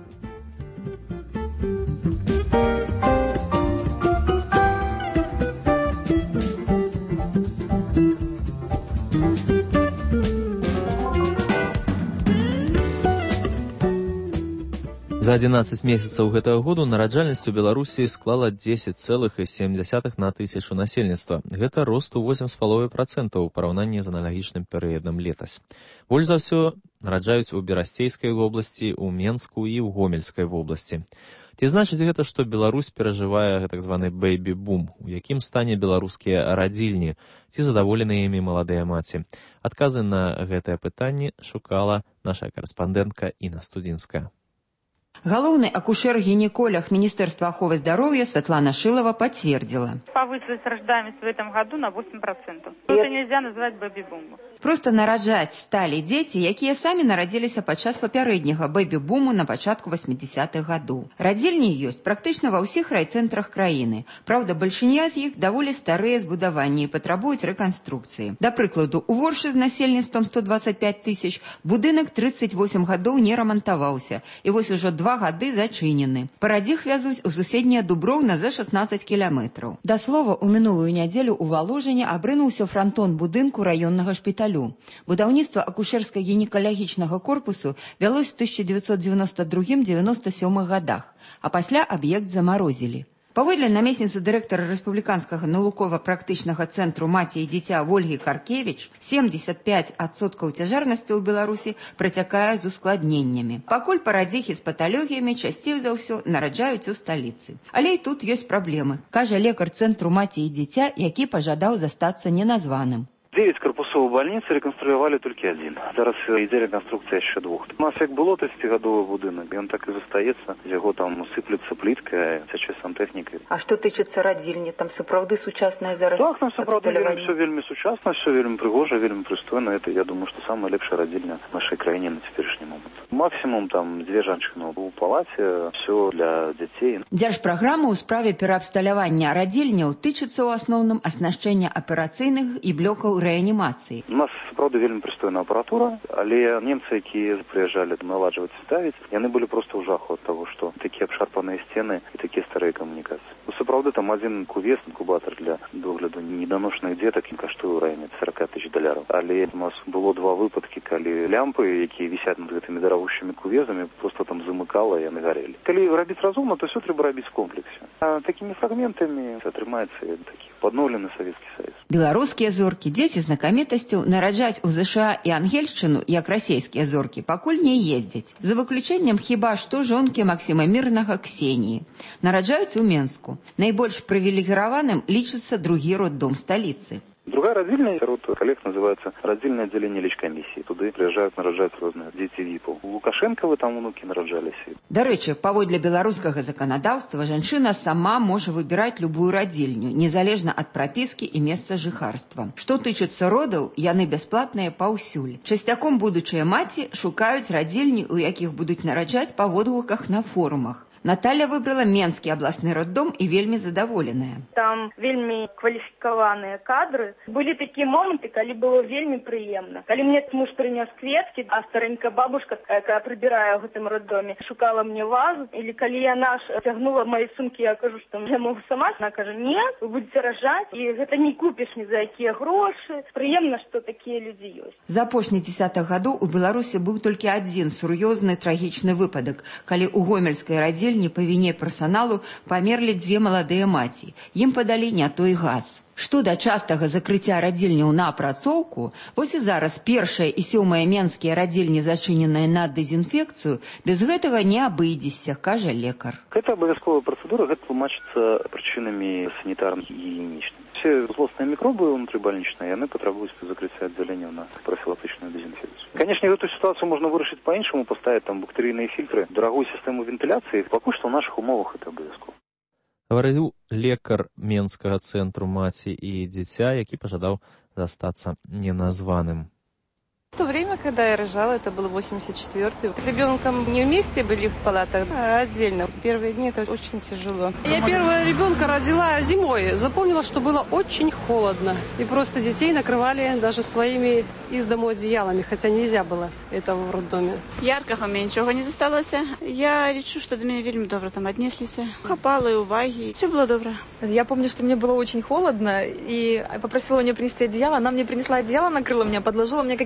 За адзінаццаць месяцаў гэтага году нараджальнасць у Беларусі склала дзесяць цэлых сем дзясятых на тысячу насельніцтва. Гэта рост у восем з паловай працэнтаў у параўнанні з аналагічным перыядам летась. Больш за ўсё нараджаюць у Берасцейскай вобласці, у Менску і ў Гомельскай вобласці. Ці значыць гэта, што Беларусь перажывае так званы бэйбі-бум? У якім стане беларускія радзільні? Ці задаволеныя імі маладыя маці? Адказы на гэтае пытанне шукала наша карэспандэнтка Інна Студзінская. Галоўны акушер-гинеколог Министерства оховы здоровья Светлана Шилова подтвердила. Повысилась рождаемость в этом году на восемь процентов. Это нельзя назвать бэби-бумом. Просто нараджаць сталі дзеці, якія самі нарадзіліся падчас папярэдняга бэбі-буму на пачатку восьмидесятых гадоў. Радзільні ёсць практычна ва ўсіх райцэнтрах краіны. Праўда, бальшыня з іх даволі старыя збудаванні і патрабуюць рэканструкцыі. Да прыкладу, у Воршы з насельніцтвам сто двадцать пять тысяч будынак тридцать восемь гадоў не рамантаваўся, і вось ужо два гады зачынены. Парадзіх вязуць у суседнія Дуброўна за шестнадцать кіламетраў. Да слова, у мінулую нядзелю ў Валожыне абрынуўся франтон будынку раённага шпіталю. Будаўніцтва акушерска-гінекалагічнага корпусу вялось в тысяча девятьсот девяносто другім — девяносто сёмых гадах, а пасля аб'ект замарозілі. Паводле намесніцы дырэктара рэспубліканскага навукова-практычнага цэнтру маці і дзіця Вольгі Каркевіч, семьдесят пять адсоткаў цяжарнасці ў Беларусі працякае з ускладненнямі. Пакуль парадзіхі з паталогіямі часцей за ўсё нараджаюць у сталіцы. Але і тут ёсць праблемы, кажа лекар цэнтру маці і дзіця, які пажадаў застацца неназваным. девять корпусов больницы реконструировали только один. Зараз идет реконструкция еще двух. У нас як было тридцатигадовый будинок, и он так и застаецца. Его там сыплется плитка, всячай сантехника. А что тычыцца радзільні? Там сапраўды сучасная зараз так, там сапраўды вельмі, все вельмі сучасно, все вельмі пригожа, вельмі пристойно. Это, я думаю, что самая лепшая радзільня в нашей краине на теперешний момент. Максимум там две женщины у палате, все для детей. Дзяржпраграма ў справе пераабсталявання радзільняў тычыцца ў асноўным аснашчэння аперацыйных і блокаў рэанімацыі. У нас, правда, вельмі прыстойная апаратура, але немцы, якія прыязджалі наладжваць і ставіць, яны былі проста ў жаху ад таго, што такія абшарпаныя сцены і такія старыя камунікацыі. Ну, сапраўды, там адзін кувес, інкубатор для догляду неданошаных дзетак каштуе ў районе сорок тысяч даляраў. Але у нас было два выпадкі, калі лямпы, якія вісяць над гэтымі дарагущымі кувезамі, просто там замыкала і яны гарэлі. Калі рабіць разумна, то все трэба рабіць в комплексе. А такімі фрагментамі атрымаецца такі падноўлены Савецкі Саюз. Беларускія зоркі, дзеці знакамітасцю нараджаць у ЗША і Ангельшчыну, як расійскія зоркі, пакуль не ездзяць. За выключэннем хіба што жонкі Максіма Мірнага Ксеніі. Нараджаюць у Менску. Найбольш прывілегіраваным лічыцца другі роддом сталіцы. Другая радзільня сярод коллег называется радзільное отделение лечкомиссии. Туды приезжают нараджаць розныя дзеці віпаў. У Лукашэнкавы там унукі нараджаліся. Дарэчы, паводле беларускага заканадаўства жанчына сама можа выбіраць любую радзільню, незалежна ад прапіскі і месца жыхарства. Што тычыцца родаў, яны бясплатныя паўсюль. Часцяком будучыя маці шукаюць радзільні, у якіх будуць нараджаць па водгуках на форумах. Наталья выбрала Менскі абласны роддом і вельмі задаволеная. Там вельмі кваліфікаваныя кадры. Былі такія моманты, калі было вельмі прыемна. Калі мне муж прынёс кветкі, а старенькая бабушка, якая прыбірае ў гэтым роддоме, шукала мне вазу, или калі яна цягнула мои сумкі, я кажу, што я могу сама, она кажа, нет, вы будете ражаць, і гэта не купіш ні за якія грошы. Прыемна, што такія людзі ёсць. За апошніх дзесятых гадоў у Беларусі быў толькі адзін сур'ёзны трагічны выпадак, калі ў гомельскай радзільні не по вине персоналу памерлі дзве маладыя маці. Ім падалі не той газ. Што да частага закрыцця радзільняў на апрацоўку, вось і зараз першая і сёмая менскія радзільні зачыненыя на дэзінфекцыю, без гэтага не абыдзешся, кажа лекар. Гэта абавязковая працэдура, гэта тлумачыцца прычынамі санітарна-гігіенічнымі. Все злостные микробы внутрибольничные, яны потребуют закрытия отделения на профилактичную дезинфекцию. Конечно, эту ситуацию можно вырашить по-іншаму, поставить там бактерийные фильтры, дорогую систему вентиляции. Пока что в наших умовах это обовязково. Гаварыў лекар Менскага цэнтру маці і дзіця, які пажадаў застацца неназваным. В то время, когда я рожала, это был восемьдесят четвёртый. С ребенком не вместе были в палатах, а отдельно. В первые дни это очень тяжело. Я первого ребенка родила зимой. Запомнила, что было очень холодно. И просто детей накрывали даже своими из дому одеялами, хотя нельзя было этого в роддоме. Яркага мне нічого не засталося. Я лічу, что до меня вельмі добра там отнесліся. Хапала и уваги. Все было добро. Я помню, что мне было очень холодно, и попросила меня принести одеяло. Она мне принесла одеяло, накрыла меня, подложила мне какие-то подушки.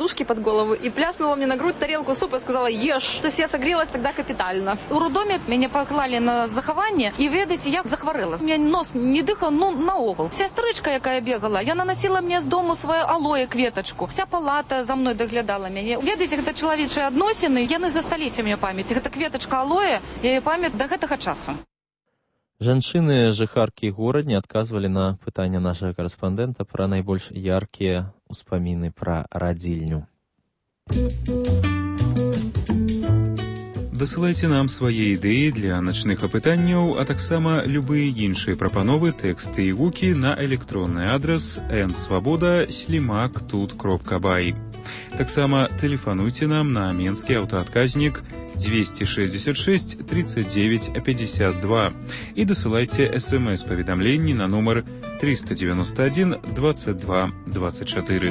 подушки под голову и пляснула мне на грудь тарелку супа и сказала «Ешь». То есть я согрелась тогда капитально. У роддоме меня поклали на захование, и, ведаете, я захворела. У меня нос не дыхал, ну, наогул. Сестричка, якая бегала, я наносила мне з дому свою алоэ кветочку. Вся палата за мной доглядала мяне. Ведаете, гэта чалавечыя адносіны, яны засталіся мне памяці. Гэта кветочка алоэ, я яе памят да гэтага часу. Жанчыны жыхаркі горадні адказвалі на пытанне нашага карэспандэнта пра найбольш яркія ўспаміны пра радзільню. Дасылайце нам свае ідэі для начных апытанняў, а таксама любыя іншыя прапановы, тэксты і гукі на электронны адрас эн свабода слімак тут кропка бай. Таксама тэлефануйце нам на менскі аўтаадказнік двести шестьдесят шесть тридцать девять пятьдесят два и досылайте смс-паведамленні на номер триста девяносто один двадцать два двадцать четыре.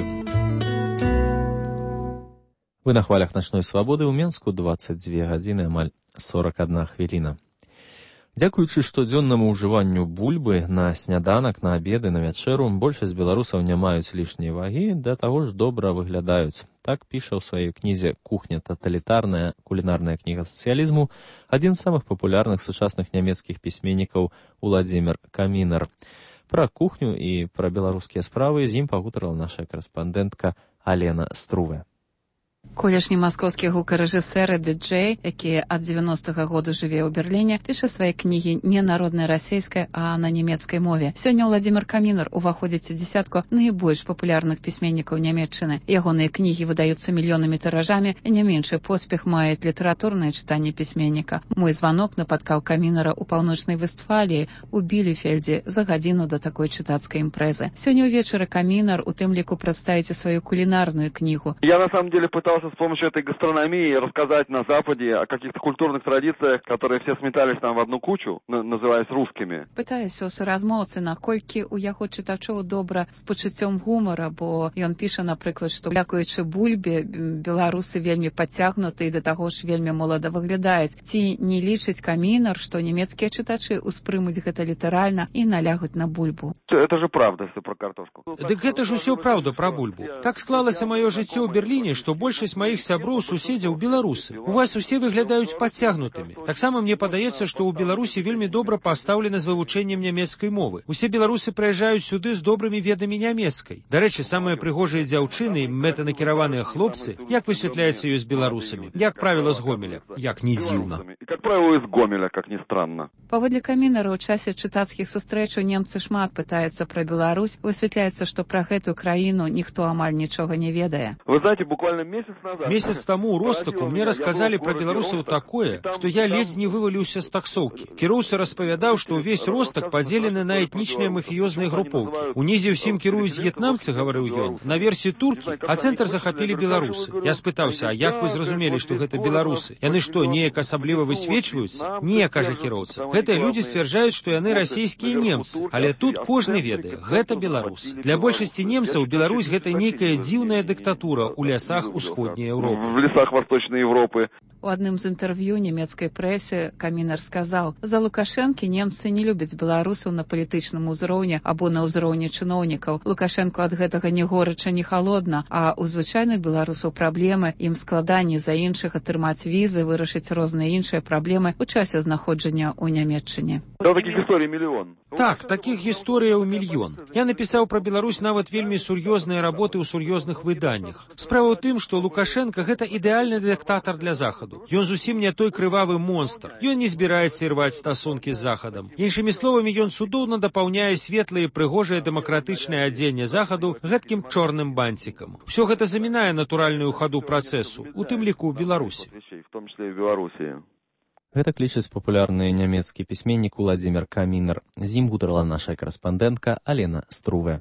Вы на хвалях начной свабоды ў Менску двадцать две гадзіны амаль сорок одна хвіліна. Дзякуючы штодзённаму ўжыванню бульбы на сняданак, на абеды, на вячэру, большасць беларусаў не маюць лішняй вагі, да таго ж добра выглядаюць. Так піша ў сваёй кнізе «Кухня таталітарная. Кулінарная кніга сацыялізму» адзін з самых папулярных сучасных нямецкіх пісьменнікаў Уладзімір Камінер. Пра кухню і пра беларускія справы з ім пагутарыла наша карэспандэнтка Алена Струве. Колішні маскоўскі гукарэжысэр і ді-джэй, які ад дзевяностага году жыве ў Берліне, піша свае кнігі не народнай расейскай, а на нямецкай мове. Сёння Уладзімір Камінер уваходзіць у дзесятку найбольш папулярных пісьменнікаў Нямецчыны. Ягоныя кнігі выдаюцца мільёнамі тыражамі, і не меншы поспех маюць літаратурнае чытанне пісьменніка. Мой званок напаткаў Камінера ў паўночнай Вестфаліі, у Білефельдзе, за гадзіну да такой чытацкай імпрэзы. Сёння ўвечары Камінер у тым ліку прадставіць сваю кулінарную кнігу. Я на самом деле пытался с помощью этой гастрономии рассказать на Западе о каких-то культурных традициях, которые все сметались там в одну кучу, называясь русскими. Пытаюся ў суразмоўцы, наколькі у яго чытачоў добра з пачуццём гумара, бо ён піша, напрыклад, што дзякуючы бульбе беларусы вельмі падцягнуты і да таго ж вельмі молада выглядаюць. Ці не лічыць Камінер, што нямецкія чытачы ўспрымуць гэта літаральна і налягуць на бульбу? Это же правда, если про картошку. Дык гэта ж усё праўда пра бульбу. Так склалася маё жыццё ў Берліне, што большасць маіх сяброў, суседзяў беларусы. У вас усе выглядаюць падцягнутымі. Таксама мне падаецца, што ў Беларусі вельмі добра пастаўлена з вывучэннем нямецкай мовы. Усе беларусы прыязджаюць сюды з добрымі ведамі нямецкай. Дарэчы, самыя прыгожыя дзяўчыны і мэтанакіраваныя хлопцы, як высвятляецца ёсць беларусамі? Як правіла, з Гомеля. Як не дзіўна. Как правило, из Гомеля, как ни странно. Паводле Камінера, у часе чытацкіх сустрэчаў немцы шмат пытаюцца пра Беларусь. Высвятляецца, што пра гэтую краіну ніхто амаль нічога не ведае. Вы знаете, буквально месяц назад... Месяц таму ў Ростаку мне расказалі пра беларусаў такое, што я ледзь не вываліўся з таксоўкі. Кіроўца распавядаў, што ўвесь Ростак падзелены на этнічныя мафіёзныя групоўкі. Унізе ўсім кіруюць в'етнамцы, гаварыў ён, наверсе туркі, а цэнтр захапілі беларусы. Я спытаўся, а як вы зразумелі, што гэта беларусы? Яны што, неяк асабліва высвечваюцца? Не, кажа кіроўца. Гэтыя людзі сцвярджаюць, што яны расійскія немцы, але тут кожны ведае, гэта беларусы. Для большасці немцаў Беларусь гэта нейкая дзіўная дыктатура ў лясах усходняй Европы. В лесах Восточной Европы. У адным з інтэрв'ю нямецкай прэсе Камінер сказаў: «За Лукашэнкі немцы не любяць беларусаў на палітычным узроўні або на ўзроўні чыноўнікаў. Лукашэнку ад гэтага не горача, не холодна, а ў звычайных беларусаў праблемы, ім складаней за іншых атрымаць візы, вырашыць розныя іншыя праблемы ў часе знаходжання ў Нямецчыне». Да, таких гісторый мільён. Так, такіх гісторыяў мільён. Я напісаў пра Беларусь нават вельмі сур'ёзныя работы ў сур'ёзных выданнях. Справа ў тым, што Лукашенко гэта ідэальны дыктатар для Захаду. Ён зусім не той крывавы монстр. Ён не збіраецца ірваць стасункі з Захадам. Іншымі словамі, ён цудоўна дапаўняе светлае, прыгожае дэмакратычнае адзенне Захаду гэткім чорным бантикам. Усё гэта замінае натуральную хаду працэсу, у тым ліку ў Беларусі. В том числе и в Беларуси. Гэта клічыць папулярны нямецкі пісьменнік Уладзімір Камінер. З ім гутарыла наша карэспандэнтка Алена Струве.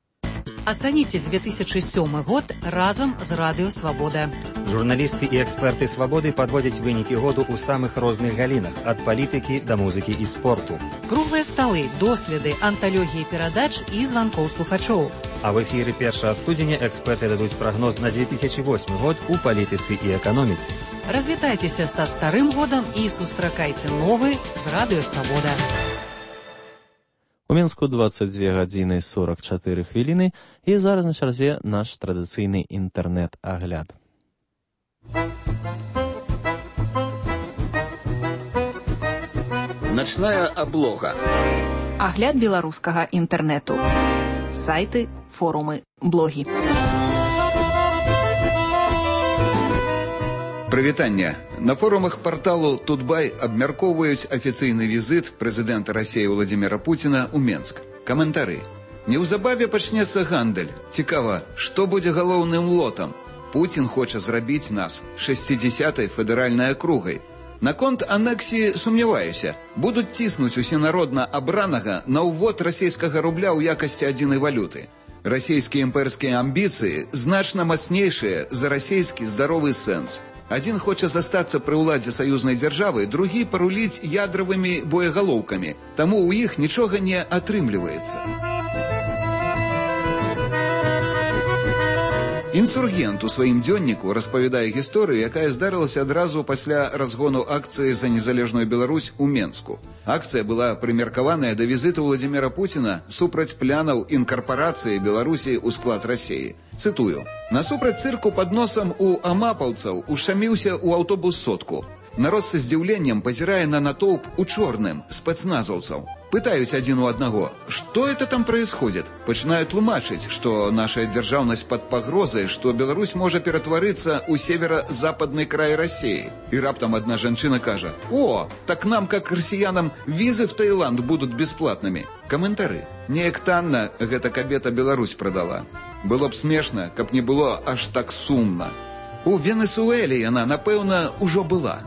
Ацаніце две тысячы сёмы год разам з Радыё Свабода. Журналісты і эксперты Свабоды падводзяць вынікі году ў самых розных галінах, ад палітыкі да музыкі і спорту. Круглыя сталы, доследы, анталогіі перадач і званкоў слухачоў. А в эфіры першага студзеня эксперты дадуць прагноз на две тысячы восьмы год у палітыцы і эканоміцы. Развітайцеся са старым годам і сустракайце новы з Радыё Свабода. У Мінску двадцать две гадзіны сорок чатыры хвіліны, і зараз на чарзе наш традыцыйны інтэрнэт-агляд. Начная аблога. Агляд беларускага інтэрнэту. Сайты, форумы, блогі. Прывітанне. На форумах порталу Тутбай абмяркоўваюць афіцыйны візіт прэзідэнта Расіі Владзіміра Пуціна ў Менск. Каментары. Неўзабаве пачнецца гандаль. Цікава, што будзе галоўным лотам? Пуцін хоча зрабіць нас шэсцідзясятай федэральнай акругай. Наконт анексіі сумняваюся. Будуць ціснуць усенародна абранага на ўвод расійскага рубля ў якасці адзінай валюты. Расійскія імперскія амбіцыі значна мацнейшыя за расійскі здаровы сэнс. Адзін хоча застацца пры ўладзе саюзнай дзяржавы, другі паруліць ядравымі боегалоўкамі. Таму ў іх нічога не атрымліваецца. Інсургент у сваім дзённіку распавядае гісторыю, якая здарылася адразу пасля разгону акцыі за незалежную Беларусь у Менску. Акцыя была прымеркаваная да візіту Владзіміра Пуціна супраць планаў інкарпарацыі Беларусі ў склад Расіі. Цытую. Насупраць цырку пад носам у амапаўцаў ушаміўся ў аўтобус сотку. Народ са здзіўленнем пазірае на натоўп у чорным, спецназаўцаў. Пытаюць адзін у аднаго, што это там происходит? Пачынаюць тлумачыць, што наша дзяржаўнасць пад пагрозай, што Беларусь можа ператварыцца ў северо-западны край Расіі. І раптам адна жанчына кажа, о, так нам, как расіянам, візы в Таиланд будуць бесплатнымі. Каментары. Неяк танна гэта кабета Беларусь прадала. Было б смешна, каб не было аж так сумна. У Венесуэле яна, напэўна, ужо была.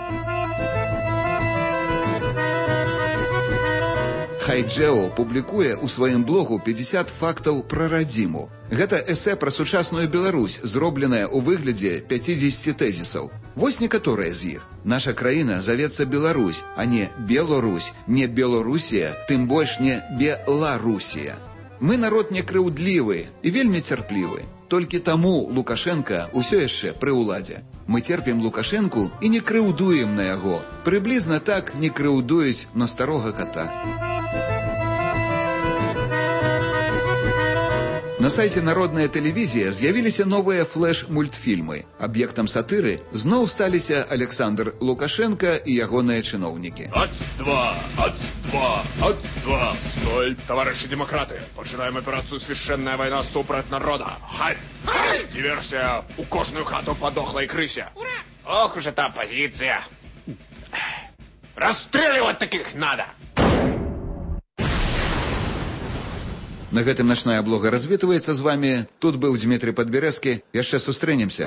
Хайджео публікуе ў сваім блогу пятьдесят фактаў пра радзіму. Гэта эсэ пра сучасную Беларусь, зробленае ў выглядзе пятидесяти тэзісаў. Вось некаторыя з іх. Наша краіна завецца Беларусь, а не Беларусь, не Беларусія, тым больш не Беларусія. Мы народ не крыўдлівы і вельмі цярплівы. Толькі таму Лукашенка ўсё яшчэ пры ўладзе. Мы церпім Лукашенку і не крыўдуем на яго. Прыблізна так не крыўдуюць на старога ката. На сайце Народная тэлевізія з'явіліся новыя флэш-мультфільмы. Аб'ектам сатыры зноў сталіся Александр Лукашенко і ягоныя чыноўнікі. Аць-два, аць-два, аць-два. Стой, товарищи демократы. Починаем операцию «Священная война супрать народа». Хай! Хай! Диверсия у кожную хату по дохлой крысе. Ура! Ох уж эта оппозиция. Расстреливать таких надо. На гэтым начная аблога развітваецца з вами. Тут быў Дмітрий Падбярэзкі. Яшчэ сустрэнемся.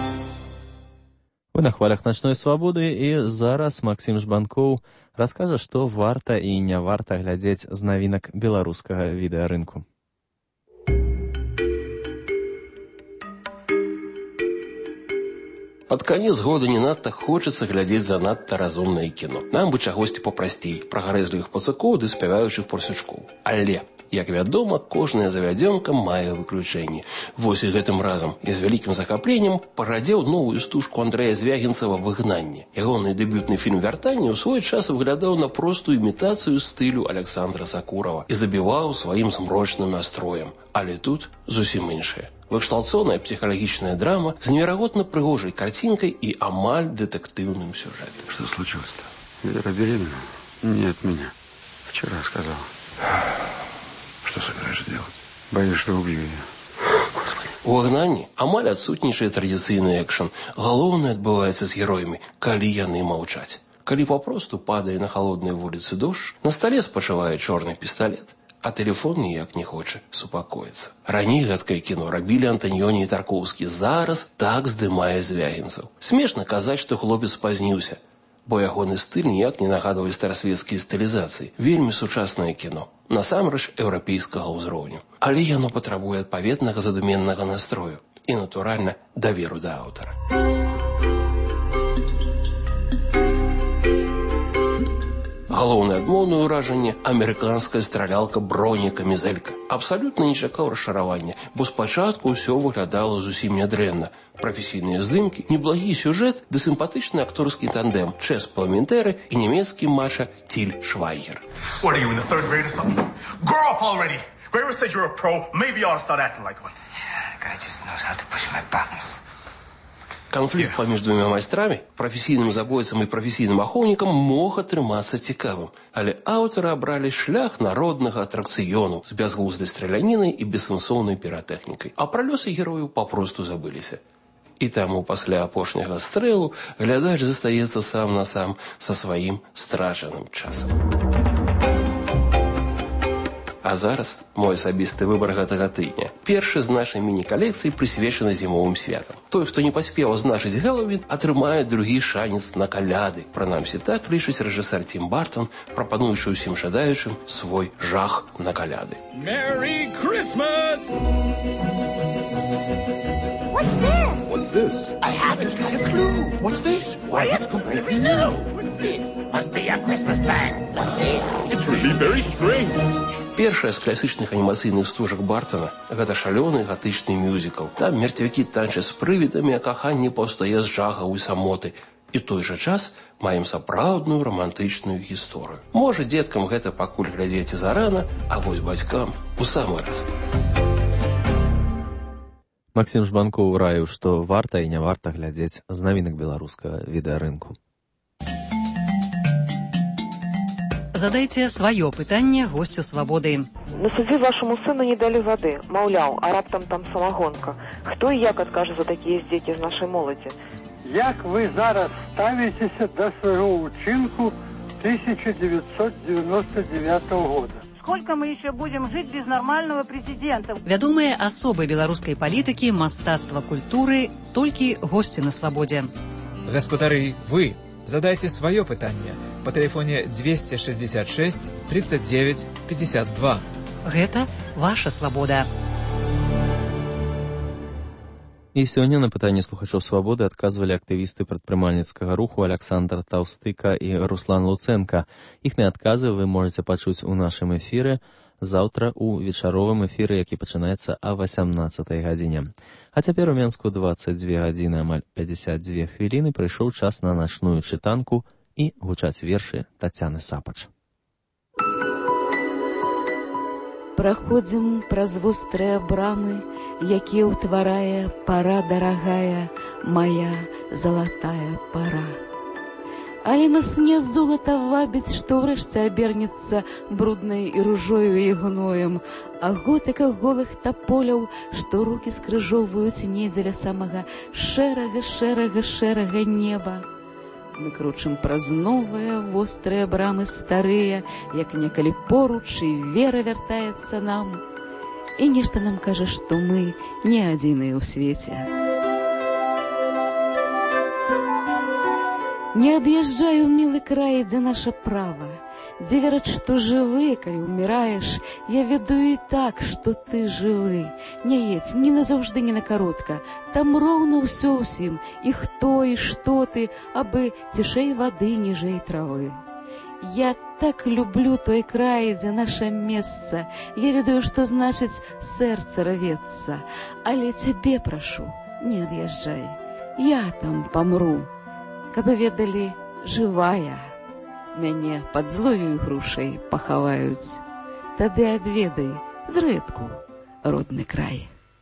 Вы на хвалях начной свабоды, і зараз Максим Жбанкоў раскажа, што варта і не варта глядзець з навінак беларускага відэарынку. Пад канец года не надта хочацца глядзець занадта разумнае кіно. Нам бы чагосьці папрасцей, пра гарэзлівых пацукоў ды спяваючых парсючкоў. Але, як вядома, кожная завядзёнка мае выключэнні. Вось і гэтым разам я з вялікім захапленнем парадзеў новую стужку Андрэя Звягінцава «Выгнанне». Ягоны дэбютны фільм «Вяртанне» ў свой час выглядаў на простую імітацыю стылю Александра Сакурова і забіваў сваім змрочным настроем. Але тут зусім іншае. Вышталцоўная психологичная драма с невероятно пригожей картинкой и амаль детективным сюжетом. Что случилось-то? Вера беременна? Не от меня. Вчера сказала. Что собираешься делать? Боюсь, что убью ее. У «Выгнанні» амаль адсутнічае традыцыйны экшен. Галоўнае адбываецца з героямі, калі яны маўчаць. Калі папросту падае на холоднай вуліцы дождж, на стале спачывае чорны пісталет, а тэлефон ніяк не хоча супакоіцца. Раней гэткае кіно рабілі Антаніёні і Тарковскі, зараз так здымае Звягінцаў. Смешна казаць, што хлопец спазніўся, бо ягоны стыль ніяк не нагадвае старасвецкія стылізацыі. Вельмі сучаснае кіно, насамрэч еўрапейскага ўзроўню. Але яно патрабуе адпаведнага задуменнага настрою і, натуральна, даверу да аўтара. Галоўнае адмоўнае ўражанне – амерыканская стралялка броні-камізэлька. Абсалютна не чакаў расчаравання, бо спачатку ўсё выглядала зусім нядрэнна. Прафесійныя здымкі, неблагі сюжэт ды сімпатычны акторскі тандем Чэс Пламентэры і нямецкі матча Тіль Швайгер. What are you, in the third grade or something? Grow up already! Graver said you're a pro, maybe you ought to start acting like one. Yeah, guy just knows how to push my buttons. Канфлікт паміж двумя майстрамі, прафесійным забойцам і прафесійным ахоўнікам, мог атрымацца цікавым. Але аўтары абралі шлях народнага атракцыёну з бязглуздай стралянінай і бессэнсоўнай піратэхнікай. А пра лёсы герояў папросту забыліся. І таму пасля апошняга стрэлу глядач застаецца сам на сам са сваім страчаным часам. А зараз мой асабісты выбар гэтага тыдня. Першы з нашай міні-калекцыі прысвечаны зімовым святам. Той, хто не паспеў азначыць Хэллоуін, атрымае другі шанец на каляды. Прынамсі так лічыць рэжысар Тім Бартон, прапануючы ўсім жадаючым свой жах на каляды. Merry Christmas! What's this? What's this? I haven't got a clue. What's this? Why, it's completely new. What's this? Must be a Christmas plan. What's this? It's really very strange. Першая з класічных анімацыйных стужак Бартона – гэта шалёны гатычны мюзікл. Там мертвякі танчаць з прывідамі, а каханне паўстае з жахаў і самоты. І той жа час маем сапраўдную рамантычную гісторыю. Можа, дзеткам гэта пакуль глядзець і зарана, а вось бацькам у самы раз. Максім Жбанкоў раіў, што варта і не варта глядзець з навінак беларускага відэарынку. Задайте свое пытанне гостю «Свободы». На суде вашему сыну не дали воды. Маўляў, а раптам там самогонка. Хто і як адкажа за такія здзекі з нашай моладзі? Як вы зараз ставіцеся да свайго ўчынку тысяча девятьсот девяносто девятого года? Сколько мы еще будем жить без нормального президента? Вядомыя асобы беларускай палітыкі, мастацтва, культуры, толькі госці на «Свободе». Гаспадары, вы задайте свое пытанне по телефоне двести шестьдесят шесть тридцать девять пятьдесят два. Гэта ваша «Свобода». І сёння на пытанні слухачоў «Свабоды» адказвалі актывісты прадпрымальніцкага руху Александр Таўстыка і Руслан Луценка. Іхныя адказы вы можаце пачуць у нашым эфіры заўтра ў вечаровым эфіры, які пачынаецца а васямнаццатай гадзіне. А цяпер у Менску дваццаць дзве гадзіны амаль пятьдесят две хвіліны прыйшоў час на начную чытанку і гучаць вершы Тацяны Сапач. Праходзім праз вострыя брамы, якія ўтварае пара дарагая, моя залатая пара. Але нас не золата вабіць, што ўрэшце абернецца бруднай і ружою і гноем, а готыка голых таполяў, што рукі скрыжоўваюць недзе ля самага шэрага, шэрага, шэрага неба. Мы кручым праз новыя вострыя брамы старыя, як некалі поруч і вера вяртаецца нам. І нешта нам кажа, што мы не адзіныя ў свеце. Не ад'язджаю, мілы край, дзе наша права, дзе вераць, што жывы, калі ўміраеш, я ведаю і так, што ты жывы. Не едзь ні назаўжды, ні на каротка, там роўна ўсё ўсім, і хто, і што ты, абы цішэй вады, ніжэй травы. Я так люблю той край, дзе наша месца, я ведаю, што значыць сэрца рвецца, але цябе прашу, не ад'язджай, я там памру. Каб ведалі, жывая, мяне пад злою грушай пахаваюць, тады адведай зрэдку родны край.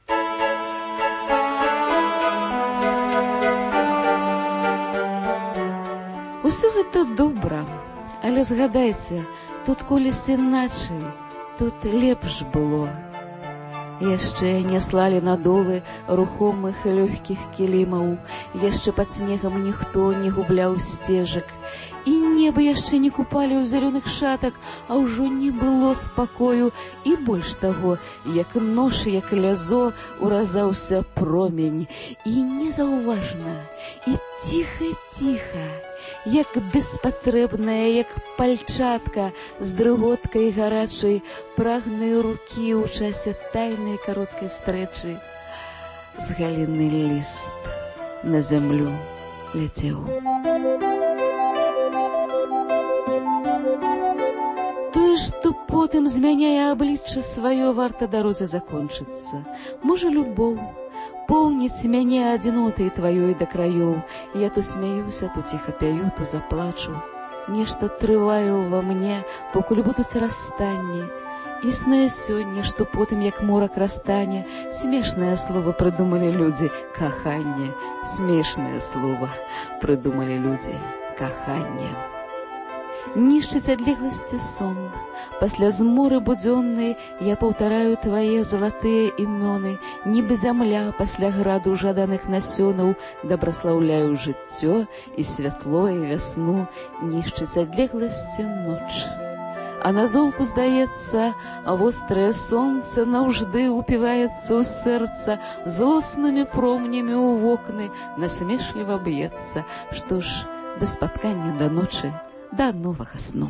Усё гэта добра, але згадайце, тут колісь іначай, тут лепш было. Яшчэ не слалі на долы рухомых і лёгкіх кілімаў, яшчэ пад снегам ніхто не губляў сцежак, і неба яшчэ не купалі ў зялёных шатак, а ўжо не было спакою, і больш таго, як нож, як лязо, уразаўся промень, і незаўважна, і ціха-ціха, як беспатрэбная, як пальчатка з дрыготкай гарачай прагнай рукі ў часе тайнай кароткай стрэчы. З галіны ліст на зямлю ляцеў. Тое, што потым змяняе аблічча сваё, варта дарозе закончыцца. Можа, любоў поўніць мяне адзінотай тваёй да краёў. Я то смяюся, то ціха пяю, то заплачу. Нешта трывае ўва мне, покуль будуць расстанні. Існуе сёння, што потым, як морак растане, смешнае слова прыдумалі людзі — каханне. Смешнае слова прыдумалі людзі — каханне. Нішчыць адлегласці сон. Пасля зморы будзённай я паўтараю твае залатыя імёны. Нібы зямля пасля граду жаданых насёнаў дабраслаўляю жыццё і святло і вясну. Нішчыць адлегласці ноч. А на золку, здаецца, вострае сонца наўжды упіваецца ў сэрца, злоснымі промнямі ў вокны насмешліва б'ецца. Што ж, да спаткання да ночы, да новага сну.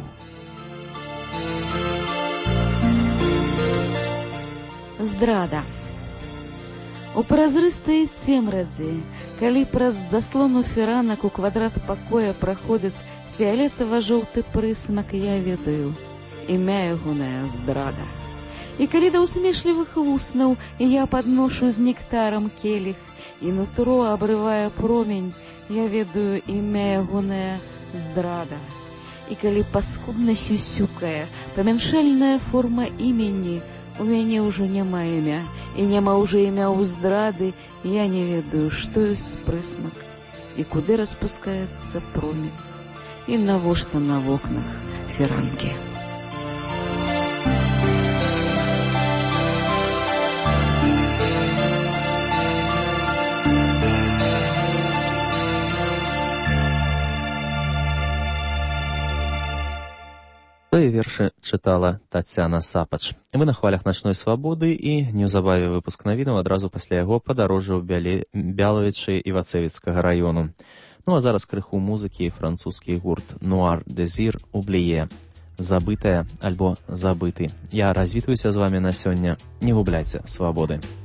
Здрада. У празрыстай цемрадзе, калі праз заслону фіранак у квадрат пакоя праходзіць фіялетава-жоўты прысмак, я ведаю — імя ягонае здрада. І калі да усмешлівых вуснаў я падношу з нектарам келіх, і нутро абрывае промень, я ведаю, імя ягонае здрада. І калі паскудна сюсюкае памяншальная форма імені, у мяне ўжо няма імя, і няма ўжо імя ў здрады, я не ведаю, што ёсць прысмак, і куды распускаецца промень, і навошта на вокнах фіранкі. Тыя вершы чытала Тацяна Сапач. Вы на хвалях начной свабоды, і неўзабаве выпуск навінаў адразу пасля яго падарожжа ў Бялавічы і Вацэвіцкага раёну. Ну а зараз крыху музыкі і французскі гурт Noir Désir Oublié. Забытая альбо забыты. Я развітваюся з вамі на сёння. Не губляйце свабоды.